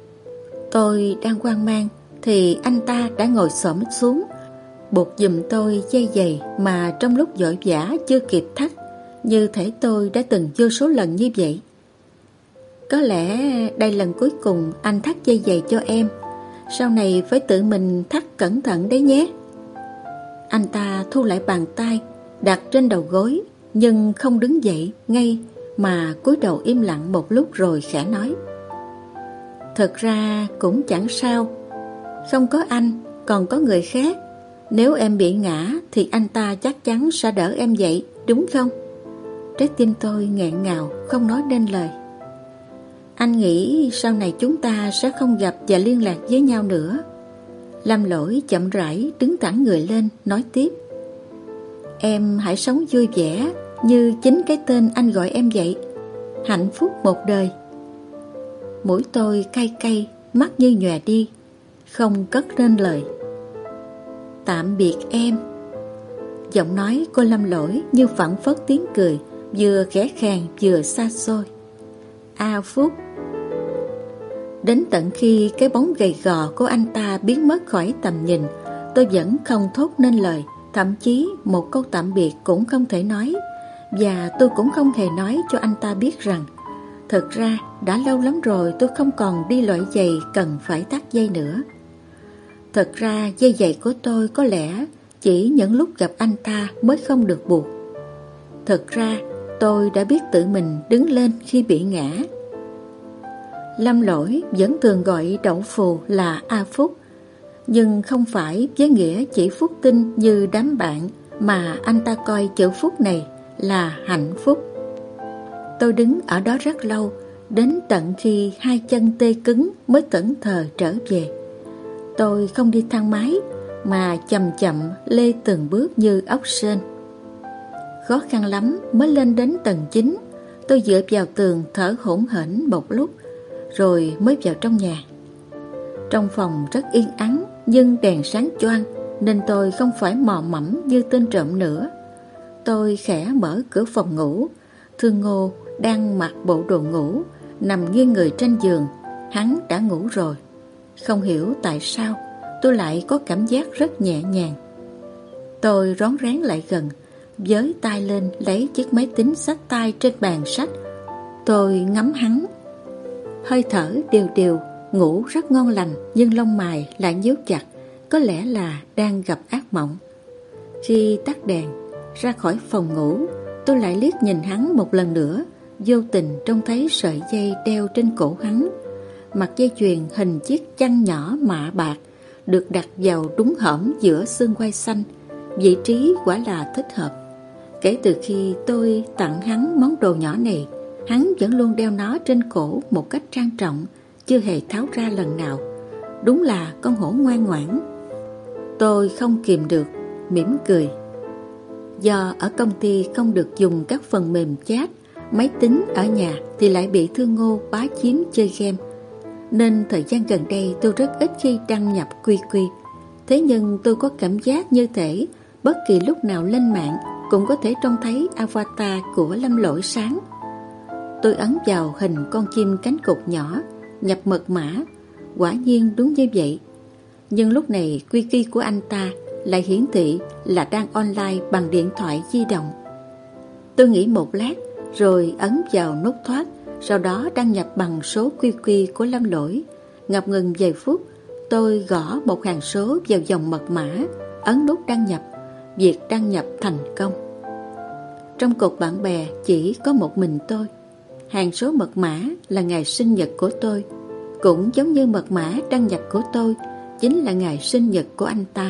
Tôi đang hoang mang thì anh ta đã ngồi xổm xuống, buộc giùm tôi dây giày mà trong lúc vội vã chưa kịp thắt, như thể tôi đã từng vô số lần như vậy. Có lẽ đây lần cuối cùng anh thắt dây giày cho em, sau này phải tự mình thắt cẩn thận đấy nhé. Anh ta thu lại bàn tay đặt trên đầu gối, nhưng không đứng dậy ngay mà cúi đầu im lặng một lúc rồi khẽ nói: Thật ra cũng chẳng sao, không có anh còn có người khác. Nếu em bị ngã thì anh ta chắc chắn sẽ đỡ em dậy, đúng không? Trái tim tôi nghẹn ngào, không nói nên lời. Anh nghĩ sau này chúng ta sẽ không gặp và liên lạc với nhau nữa. Lâm Lỗi chậm rãi đứng thẳng người lên, nói tiếp. Em hãy sống vui vẻ như chính cái tên anh gọi em vậy. Hạnh phúc một đời. Mũi tôi cay cay, mắt như nhòe đi, không cất nên lời. Tạm biệt em. Giọng nói cô Lâm Lỗi như phảng phất tiếng cười, vừa khẽ khàng vừa xa xôi. A Phúc. Đến tận khi cái bóng gầy gò của anh ta biến mất khỏi tầm nhìn, tôi vẫn không thốt nên lời, thậm chí một câu tạm biệt cũng không thể nói. Và tôi cũng không hề nói cho anh ta biết rằng thực ra đã lâu lắm rồi tôi không còn đi loại giày cần phải thắt dây nữa. Thật ra dây giày của tôi có lẽ chỉ những lúc gặp anh ta mới không được buộc. Thật ra tôi đã biết tự mình đứng lên khi bị ngã. Lâm Lỗi vẫn thường gọi Đậu Phù là A Phúc, nhưng không phải với nghĩa chỉ phúc tinh như đám bạn, mà anh ta coi chữ phúc này là hạnh phúc. Tôi đứng ở đó rất lâu, đến tận khi hai chân tê cứng mới thẫn thờ trở về. Tôi không đi thang máy mà chậm chậm lê từng bước như ốc sên. Khó khăn lắm mới lên đến tầng 9. Tôi dựa vào tường thở hổn hển một lúc rồi mới vào trong nhà. Trong phòng rất yên ắng nhưng đèn sáng choang nên tôi không phải mò mẫm như tên trộm nữa. Tôi khẽ mở cửa phòng ngủ. Thương Ngô đang mặc bộ đồ ngủ, nằm nghiêng người trên giường. Hắn đã ngủ rồi. Không hiểu tại sao tôi lại có cảm giác rất nhẹ nhàng. Tôi rón rén lại gần, với tay lên lấy chiếc máy tính xách tay trên bàn sách. Tôi ngắm hắn. Hơi thở đều đều, ngủ rất ngon lành, nhưng lông mày lại nhíu chặt, có lẽ là đang gặp ác mộng. Khi tắt đèn, ra khỏi phòng ngủ, tôi lại liếc nhìn hắn một lần nữa, vô tình trông thấy sợi dây đeo trên cổ hắn. Mặt dây chuyền hình chiếc chăn nhỏ mạ bạc, được đặt vào đúng hõm giữa xương quai xanh. Vị trí quả là thích hợp. Kể từ khi tôi tặng hắn món đồ nhỏ này, hắn vẫn luôn đeo nó trên cổ một cách trang trọng, chưa hề tháo ra lần nào. Đúng là con hổ ngoan ngoãn. Tôi không kìm được, mỉm cười. Do ở công ty không được dùng các phần mềm chat, máy tính ở nhà thì lại bị Thương Ngô bá chiếm chơi game, nên thời gian gần đây tôi rất ít khi đăng nhập QQ. Thế nhưng tôi có cảm giác như thể bất kỳ lúc nào lên mạng cũng có thể trông thấy avatar của Lâm Lỗi sáng. Tôi ấn vào hình con chim cánh cụt nhỏ, nhập mật mã. Quả nhiên đúng như vậy. Nhưng lúc này QQ của anh ta lại hiển thị là đang online bằng điện thoại di động. Tôi nghĩ một lát rồi ấn vào nút thoát, sau đó đăng nhập bằng số QQ của Lâm Lỗi. Ngập ngừng vài phút, tôi gõ một hàng số vào dòng mật mã, ấn nút đăng nhập. Việc đăng nhập thành công. Trong cột bạn bè chỉ có một mình tôi. Hàng số mật mã là ngày sinh nhật của tôi, cũng giống như mật mã đăng nhập của tôi chính là ngày sinh nhật của anh ta.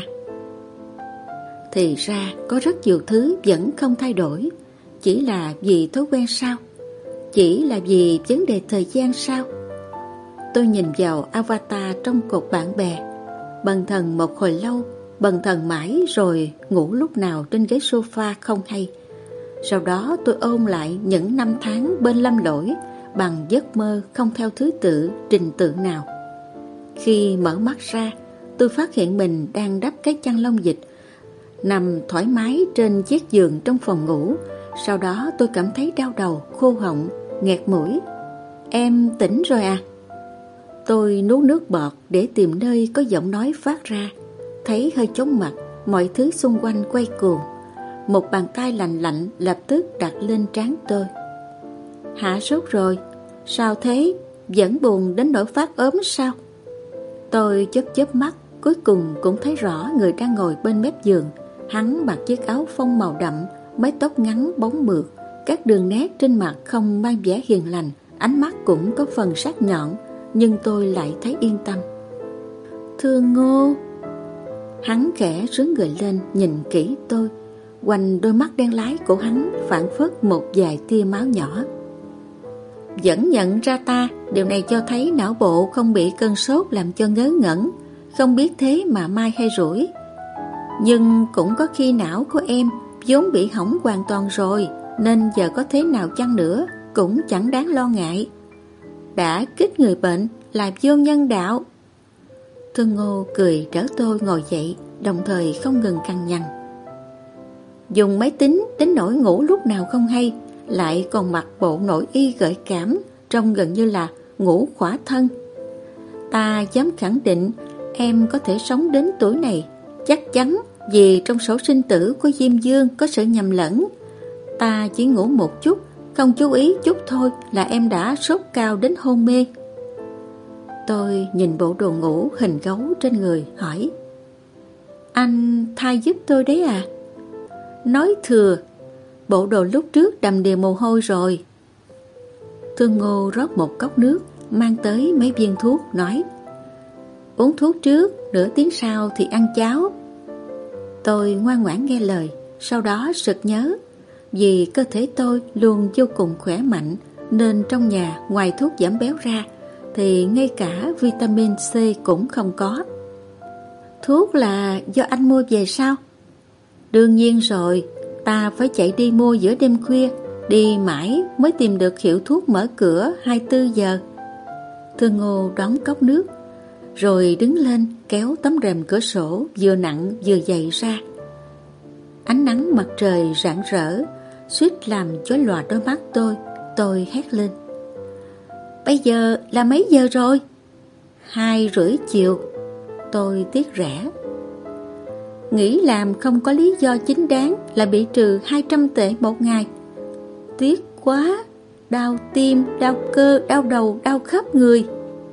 Thì ra có rất nhiều thứ vẫn không thay đổi. Chỉ là vì thói quen sao? Chỉ là vì vấn đề thời gian sao? Tôi nhìn vào avatar trong cột bạn bè, bần thần một hồi lâu, bần thần mãi rồi ngủ lúc nào trên ghế sofa không hay. Sau đó tôi ôn lại những năm tháng bên Lâm Lỗi bằng giấc mơ không theo thứ tự, trình tự nào. Khi mở mắt ra, tôi phát hiện mình đang đắp cái chăn lông vịt, nằm thoải mái trên chiếc giường trong phòng ngủ. Sau đó tôi cảm thấy đau đầu, khô họng, nghẹt mũi. Em tỉnh rồi à? Tôi nuốt nước bọt để tìm nơi có giọng nói phát ra. Thấy hơi chóng mặt, mọi thứ xung quanh quay cuồng. Một bàn tay lạnh lạnh lập tức đặt lên trán tôi. Hạ sốt rồi? Sao thế? Vẫn buồn đến nỗi phát ốm sao? Tôi chớp chớp mắt, cuối cùng cũng thấy rõ người đang ngồi bên mép giường. Hắn mặc chiếc áo phông màu đậm, mái tóc ngắn bóng mượt, các đường nét trên mặt không mang vẻ hiền lành, ánh mắt cũng có phần sắc nhọn, nhưng tôi lại thấy yên tâm. Thương Ngô. Hắn khẽ rướn người lên nhìn kỹ tôi. Quanh đôi mắt đen láy của hắn phảng phất một vài tia máu nhỏ. Vẫn nhận ra ta, điều này cho thấy não bộ không bị cơn sốt làm cho ngớ ngẩn, không biết thế mà mai hay rủi. Nhưng cũng có khi não của em vốn bị hỏng hoàn toàn rồi, nên giờ có thế nào chăng nữa cũng chẳng đáng lo ngại. Đã kích người bệnh là vô nhân đạo. Thương Ngô cười đỡ tôi ngồi dậy, đồng thời không ngừng cằn nhằn. Dùng máy tính đến nỗi ngủ lúc nào không hay, lại còn mặc bộ nội y gợi cảm, trông gần như là ngủ khỏa thân. Ta dám khẳng định em có thể sống đến tuổi này, chắc chắn, vì trong sổ sinh tử của Diêm Dương có sự nhầm lẫn. Ta chỉ ngủ một chút, không chú ý chút thôi là em đã sốt cao đến hôn mê. Tôi nhìn bộ đồ ngủ hình gấu trên người, hỏi: Anh thay giúp tôi đấy à? Nói thừa, bộ đồ lúc trước đầm đìa mồ hôi rồi. Thương Ngô rót một cốc nước, mang tới mấy viên thuốc, nói: Uống thuốc trước, nửa tiếng sau thì ăn cháo. Tôi ngoan ngoãn nghe lời, sau đó sực nhớ, vì cơ thể tôi luôn vô cùng khỏe mạnh, nên trong nhà ngoài thuốc giảm béo ra thì ngay cả vitamin C cũng không có. Thuốc là do anh mua về sao? Đương nhiên rồi, ta phải chạy đi mua giữa đêm khuya, đi mãi mới tìm được hiệu thuốc mở cửa 24 giờ. Thương Ngô đón cốc nước, rồi đứng lên kéo tấm rèm cửa sổ vừa nặng vừa dày ra. Ánh nắng mặt trời rạng rỡ, suýt làm chói lòa đôi mắt tôi. Tôi hét lên: Bây giờ là mấy giờ rồi? 2:30 chiều. Tôi tiếc rẻ. Nghỉ làm không có lý do chính đáng là bị trừ 200 tệ một ngày. Tiếc quá, đau tim, đau cơ, đau đầu, đau khắp người.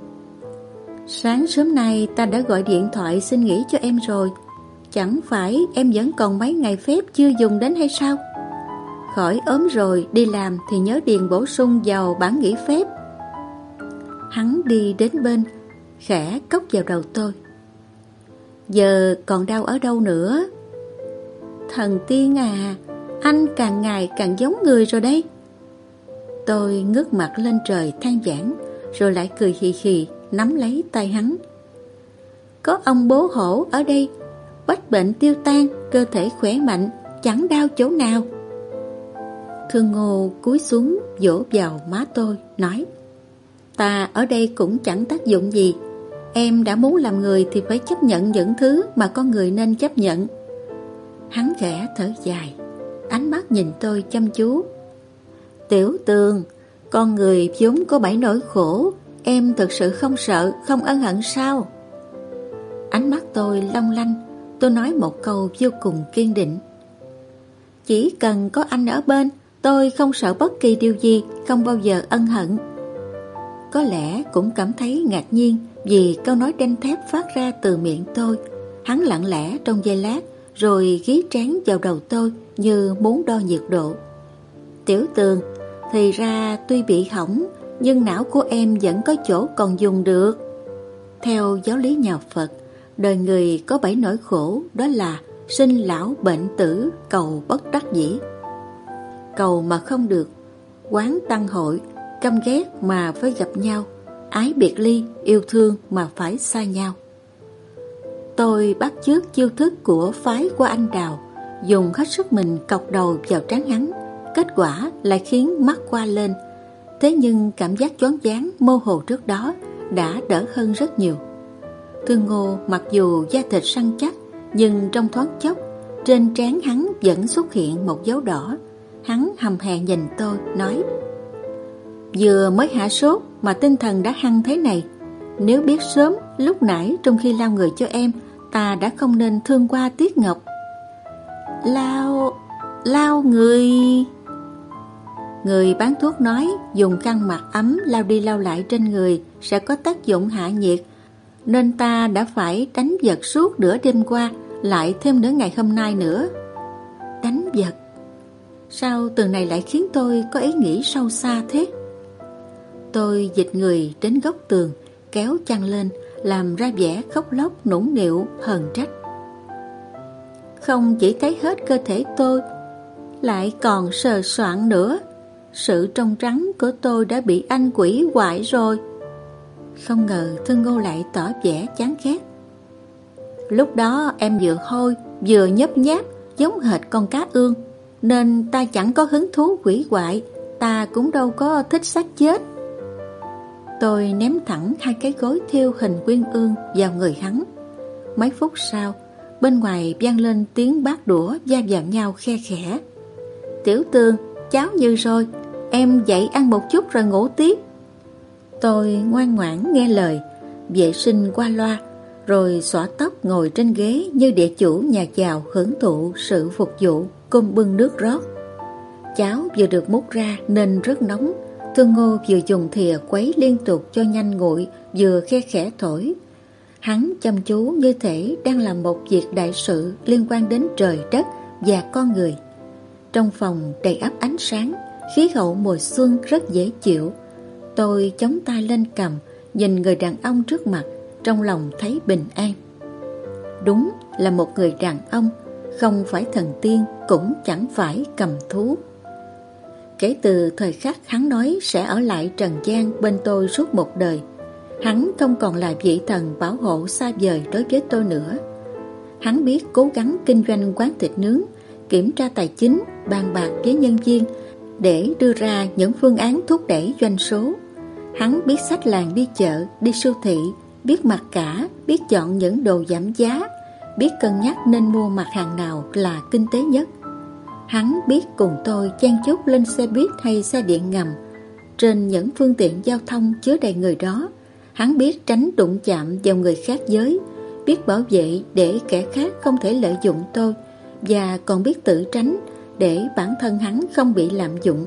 Sáng sớm nay ta đã gọi điện thoại xin nghỉ cho em rồi. Chẳng phải em vẫn còn mấy ngày phép chưa dùng đến hay sao? Khỏi ốm rồi, đi làm thì nhớ điền bổ sung vào bản nghỉ phép. Hắn đi đến bên, khẽ cốc vào đầu tôi. Giờ còn đau ở đâu nữa? Thần tiên à, anh càng ngày càng giống người rồi đấy. Tôi ngước mặt lên trời than vãn, rồi lại cười hì hì nắm lấy tay hắn. Có ông bố hổ ở đây, bách bệnh tiêu tan, cơ thể khỏe mạnh, chẳng đau chỗ nào. Thương Ngô cúi xuống vỗ vào má tôi, nói: Ta ở đây cũng chẳng tác dụng gì. Em đã muốn làm người thì phải chấp nhận những thứ mà con người nên chấp nhận. Hắn khẽ thở dài, ánh mắt nhìn tôi chăm chú. Tiểu Tường, con người vốn có 7 nỗi khổ, em thực sự không sợ, không ân hận sao? Ánh mắt tôi long lanh, tôi nói một câu vô cùng kiên định. Chỉ cần có anh ở bên, tôi không sợ bất kỳ điều gì, không bao giờ ân hận. Có lẽ cũng cảm thấy ngạc nhiên vì câu nói đanh thép phát ra từ miệng tôi. Hắn lặng lẽ trong giây lát, rồi ghí trán vào đầu tôi như muốn đo nhiệt độ. Tiểu Tường, thì ra tuy bị hỏng, nhưng não của em vẫn có chỗ còn dùng được. Theo giáo lý nhà Phật, đời người có 7 nỗi khổ, đó là sinh lão bệnh tử, cầu bất đắc dĩ. Cầu mà không được, oán tăng hội, căm ghét mà phải gặp nhau, ái biệt ly, yêu thương mà phải xa nhau. Tôi bắt chước chiêu thức của phái của anh Đào, dùng hết sức mình cọc đầu vào trán hắn. Kết quả lại khiến mắt qua lên. Thế nhưng cảm giác choáng váng mơ hồ trước đó đã đỡ hơn rất nhiều. Thương Ngô mặc dù da thịt săn chắc, nhưng trong thoáng chốc trên trán hắn vẫn xuất hiện một dấu đỏ. Hắn hầm hè nhìn tôi, nói: Vừa mới hạ sốt mà tinh thần đã hăng thế này. Nếu biết sớm, lúc nãy trong khi lao người cho em, ta đã không nên thương qua Tiết Ngọc. Lao người... Người bán thuốc nói dùng khăn mặt ấm lau đi lau lại trên người sẽ có tác dụng hạ nhiệt, nên ta đã phải đánh vật suốt nửa đêm qua, lại thêm nửa ngày hôm nay nữa. Đánh vật? Sao từ này lại khiến tôi có ý nghĩ sâu xa thế? Tôi dịch người đến góc tường, kéo chăn lên, làm ra vẻ khóc lóc nũng nịu hờn trách. không chỉ thấy hết cơ thể tôi, lại còn sờ soạng nữa. Sự trong trắng của tôi đã bị anh quỷ hoại rồi. Không ngờ Thương Ngô lại tỏ vẻ chán ghét. Lúc đó em vừa hôi vừa nhấp nháp, giống hệt con cá ương, nên ta chẳng có hứng thú quỷ hoại. Ta cũng đâu có thích xác chết. Tôi ném thẳng 2 cái gối thêu hình quyên ương vào người hắn. Mấy phút sau, bên ngoài vang lên tiếng bát đũa va vào nhau khe khẽ. Tiểu Tường, cháo như rồi, em dậy ăn một chút rồi ngủ tiếp. Tôi ngoan ngoãn nghe lời, vệ sinh qua loa, rồi xõa tóc ngồi trên ghế như địa chủ nhà giàu hưởng thụ sự phục vụ cơm bưng nước rót. Cháo vừa được múc ra nên rất nóng. Thương Ngô vừa dùng thìa quấy liên tục cho nhanh nguội, vừa khe khẽ thổi. Hắn chăm chú như thể đang làm một việc đại sự liên quan đến trời đất và con người. Trong phòng đầy ắp ánh sáng, khí hậu mùa xuân rất dễ chịu. Tôi chống tay lên cằm, nhìn người đàn ông trước mặt, trong lòng thấy bình an. Đúng là một người đàn ông, không phải thần tiên, cũng chẳng phải cầm thú. Kể từ thời khắc hắn nói sẽ ở lại trần gian bên tôi suốt một đời, hắn không còn là vị thần bảo hộ xa vời đối với tôi nữa. Hắn biết cố gắng kinh doanh quán thịt nướng, kiểm tra tài chính, bàn bạc với nhân viên để đưa ra những phương án thúc đẩy doanh số. Hắn biết xách làng đi chợ, đi siêu thị, biết mặc cả, biết chọn những đồ giảm giá, biết cân nhắc nên mua mặt hàng nào là kinh tế nhất. Hắn biết cùng tôi chen chúc lên xe buýt hay xe điện ngầm, trên những phương tiện giao thông chứa đầy người đó. Hắn biết tránh đụng chạm vào người khác giới, biết bảo vệ để kẻ khác không thể lợi dụng tôi, và còn biết tự tránh để bản thân hắn không bị lạm dụng.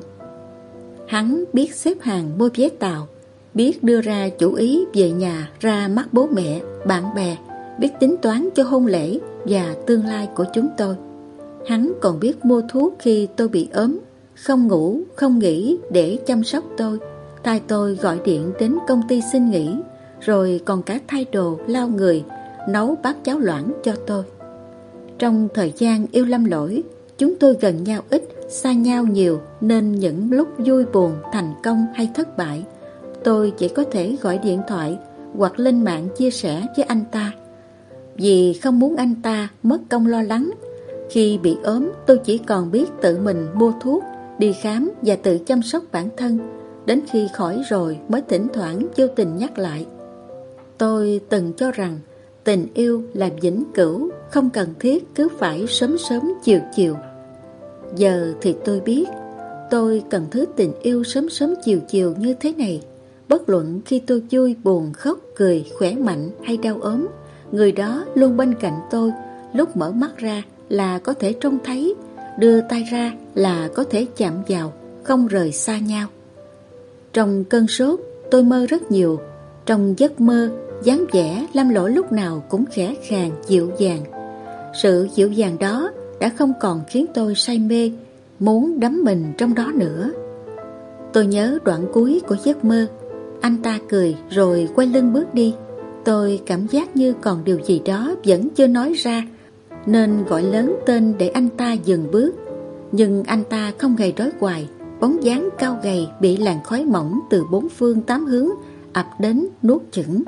Hắn biết xếp hàng mua vé tàu, biết đưa ra chủ ý về nhà ra mắt bố mẹ, bạn bè, biết tính toán cho hôn lễ và tương lai của chúng tôi. Hắn còn biết mua thuốc khi tôi bị ốm, không ngủ, không nghỉ để chăm sóc tôi, thay tôi gọi điện đến công ty xin nghỉ, rồi còn cả thay đồ, lau người, nấu bát cháo loãng cho tôi. Trong thời gian yêu Lâm Lỗi, chúng tôi gần nhau ít, xa nhau nhiều, nên những lúc vui buồn, thành công hay thất bại, tôi chỉ có thể gọi điện thoại hoặc lên mạng chia sẻ với anh ta. Vì không muốn anh ta mất công lo lắng, khi bị ốm tôi chỉ còn biết tự mình mua thuốc, đi khám và tự chăm sóc bản thân. Đến khi khỏi rồi mới thỉnh thoảng vô tình nhắc lại. Tôi từng cho rằng tình yêu là vĩnh cửu, không cần thiết cứ phải sớm sớm chiều chiều. Giờ thì tôi biết tôi cần thứ tình yêu sớm sớm chiều chiều như thế này. Bất luận khi tôi vui, buồn, khóc, cười, khỏe mạnh hay đau ốm, người đó luôn bên cạnh tôi. Lúc mở mắt ra là có thể trông thấy, đưa tay ra là có thể chạm vào, không rời xa nhau. Trong cơn sốt tôi mơ rất nhiều. Trong giấc mơ, dáng vẻ Lâm Lỗi lúc nào cũng khẽ khàng, dịu dàng. Sự dịu dàng đó đã không còn khiến tôi say mê, muốn đắm mình trong đó nữa. Tôi nhớ đoạn cuối của giấc mơ. Anh ta cười rồi quay lưng bước đi. Tôi cảm giác như còn điều gì đó vẫn chưa nói ra, nên gọi lớn tên để anh ta dừng bước. Nhưng anh ta không hề đối hoài. Bóng dáng cao gầy bị làn khói mỏng từ 4 phương 8 hướng ập đến nuốt chửng.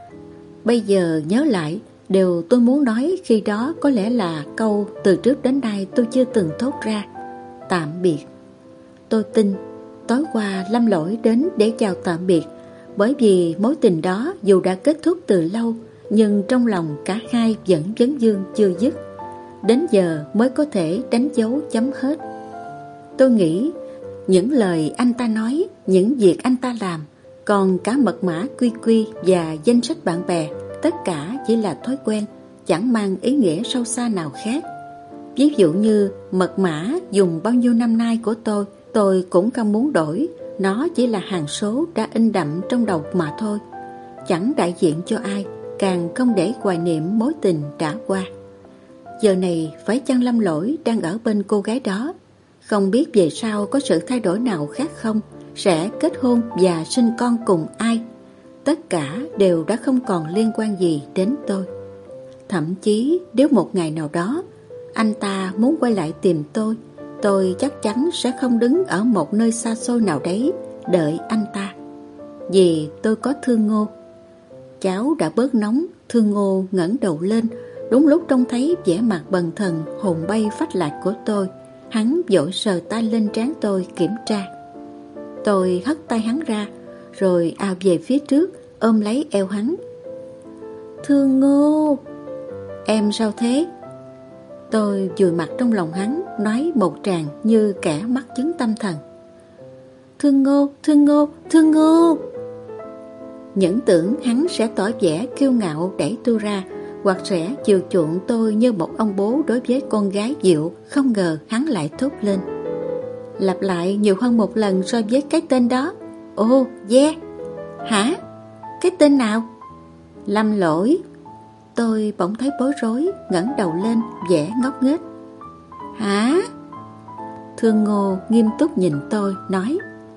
Bây giờ nhớ lại, điều tôi muốn nói khi đó có lẽ là câu từ trước đến nay tôi chưa từng thốt ra: tạm biệt. Tôi tin tối qua Lâm Lỗi đến để chào tạm biệt, bởi vì mối tình đó dù đã kết thúc từ lâu, nhưng trong lòng cả hai vẫn vấn vương chưa dứt. Đến giờ mới có thể đánh dấu chấm hết. Tôi nghĩ những lời anh ta nói, những việc anh ta làm, còn cả mật mã quy quy và danh sách bạn bè, tất cả chỉ là thói quen, chẳng mang ý nghĩa sâu xa nào khác. Ví dụ như mật mã dùng bao nhiêu năm nay của tôi cũng không muốn đổi. Nó chỉ là hàng số đã in đậm trong đầu mà thôi, chẳng đại diện cho ai, càng không để hoài niệm mối tình đã qua. Giờ này phải chăng Lâm Lỗi đang ở bên cô gái đó? Không biết về sau có sự thay đổi nào khác không? Sẽ kết hôn và sinh con cùng ai? Tất cả đều đã không còn liên quan gì đến tôi. Thậm chí nếu một ngày nào đó anh ta muốn quay lại tìm tôi chắc chắn sẽ không đứng ở một nơi xa xôi nào đấy đợi anh ta. Vì tôi có Thương Ngô. Cháo đã bớt nóng, Thương Ngô ngẩng đầu lên, đúng lúc trông thấy vẻ mặt bần thần hồn bay phách lạc của tôi. Hắn vội sờ tay lên trán tôi kiểm tra. Tôi hất tay hắn ra, rồi ào về phía trước, ôm lấy eo hắn. Thương Ngô, em sao thế? Tôi vùi mặt trong lòng hắn, nói một tràng như kẻ mắc chứng tâm thần. Thương Ngô, Thương Ngô, Thương Ngô. Những tưởng hắn sẽ tỏ vẻ kiêu ngạo đẩy tôi ra, hoặc sẽ chiều chuộng tôi như một ông bố đối với con gái dịu. Không ngờ hắn lại thốt lên, lặp lại nhiều hơn một lần so với cái tên đó. Ồ, yeah. Hả? Cái tên nào? Lâm Lỗi. Tôi bỗng thấy bối rối, ngẩng đầu lên, vẻ ngốc nghếch. Hả? Thương Ngô nghiêm túc nhìn tôi, nói: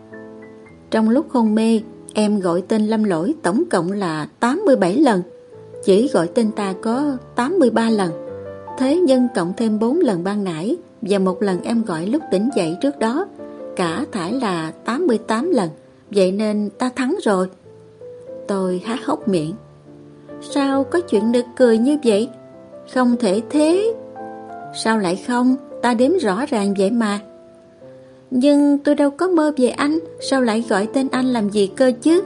Trong lúc hôn mê, em gọi tên Lâm Lỗi tổng cộng là 87 lần. Chỉ gọi tên ta có 83 lần. Thế nhưng cộng thêm 4 lần ban nãy và 1 lần em gọi lúc tỉnh dậy trước đó, cả thảy là 88 lần. Vậy nên ta thắng rồi. Tôi há hốc miệng. Sao có chuyện được cười như vậy? Không thể thế. Sao lại không? Ta đếm rõ ràng vậy mà. Nhưng tôi đâu có mơ về anh, sao lại gọi tên anh làm gì cơ chứ?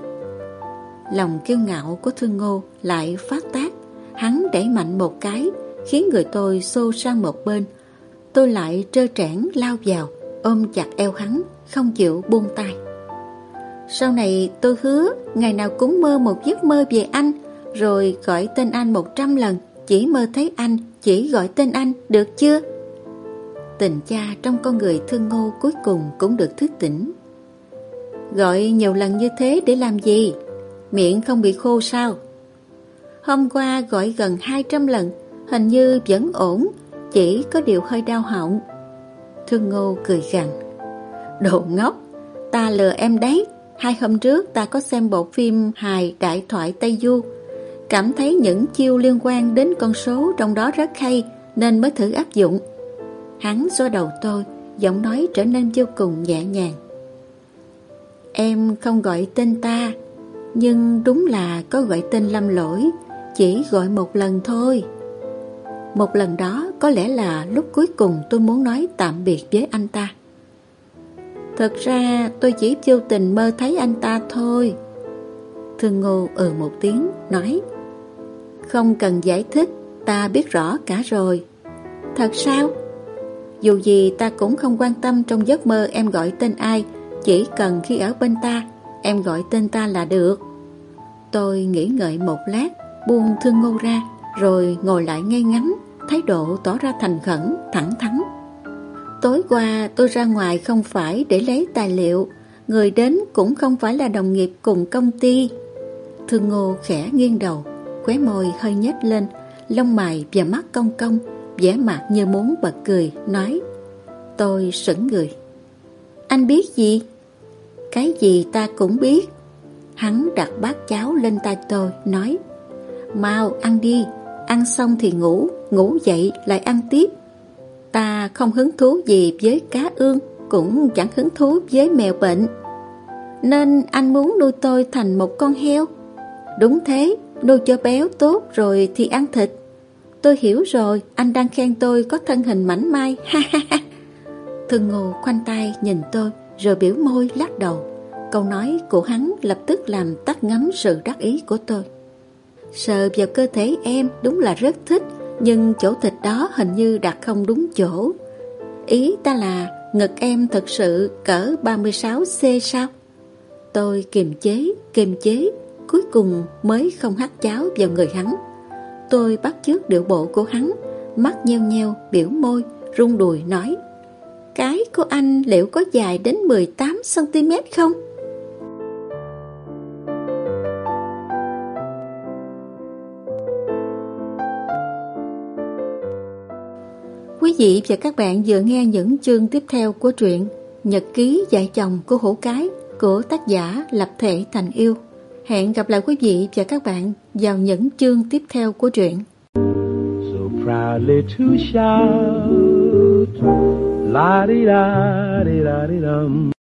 Lòng kiêu ngạo của Thương Ngô lại phát tác. Hắn đẩy mạnh một cái, khiến người tôi xô sang một bên. Tôi lại trơ trẽn lao vào, ôm chặt eo hắn, không chịu buông tay. Sau này tôi hứa ngày nào cũng mơ một giấc mơ về anh, rồi gọi tên anh 100 lần, chỉ mơ thấy anh, chỉ gọi tên anh, được chưa? Tình cha trong con người Thương Ngô cuối cùng cũng được thức tỉnh. Gọi nhiều lần như thế để làm gì? Miệng không bị khô sao? Hôm qua gọi gần 200 lần, hình như vẫn ổn, chỉ có điều hơi đau họng. Thương Ngô cười gằn. Đồ ngốc, ta lừa em đấy. 2 hôm trước ta có xem bộ phim hài Đại thoại Tây Du, cảm thấy những chiêu liên quan đến con số trong đó rất hay, nên mới thử áp dụng. Hắn xoa đầu tôi, giọng nói trở nên vô cùng nhẹ nhàng. Em không gọi tên ta, nhưng đúng là có gọi tên Lâm Lỗi, chỉ gọi 1 lần thôi. 1 lần đó có lẽ là lúc cuối cùng tôi muốn nói tạm biệt với anh ta. Thật ra tôi chỉ vô tình mơ thấy anh ta thôi. Thương Ngô một tiếng, nói: Không cần giải thích, ta biết rõ cả rồi. Thật sao? Dù gì ta cũng không quan tâm trong giấc mơ em gọi tên ai, chỉ cần khi ở bên ta, em gọi tên ta là được. Tôi nghĩ ngợi một lát, buông Thương Ngô ra, rồi ngồi lại ngay ngắn, thái độ tỏ ra thành khẩn, thẳng thắn. Tối qua tôi ra ngoài không phải để lấy tài liệu, người đến cũng không phải là đồng nghiệp cùng công ty. Thương Ngô khẽ nghiêng đầu, khóe môi hơi nhếch lên, lông mày và mắt cong cong, vẻ mặt như muốn bật cười, nói. Tôi sững người. Anh biết gì? Cái gì ta cũng biết. Hắn đặt bát cháo lên tay tôi, nói: Mau ăn đi, ăn xong thì ngủ, ngủ dậy lại ăn tiếp. Ta không hứng thú gì với cá ương, cũng chẳng hứng thú với mèo bệnh. Nên anh muốn nuôi tôi thành một con heo. Đúng thế, nuôi cho béo tốt rồi thì ăn thịt. Tôi hiểu rồi, anh đang khen tôi có thân hình mảnh mai. Ha ha ha. Thương Ngô khoanh tay nhìn tôi, rồi biểu môi lắc đầu. Câu nói của hắn lập tức làm tắt ngấm sự đắc ý của tôi. Sờ vào cơ thể em đúng là rất thích, nhưng chỗ thịt đó hình như đặt không đúng chỗ. Ý ta là ngực em thật sự cỡ 36C sao? Tôi kiềm chế, cuối cùng mới không hắt cháo vào người hắn. Tôi bắt chước điệu bộ của hắn, mắt nheo nheo, biểu môi, rung đùi nói: Cái của anh liệu có dài đến 18cm không? Quý vị và các bạn vừa nghe những chương tiếp theo của truyện Nhật ký vợ chồng của Hổ Cái của tác giả Lập Thể Thành Yêu. Hẹn gặp lại quý vị và các bạn vào những chương tiếp theo của truyện. proudly to shout, la-di-da-di-da-di-dum.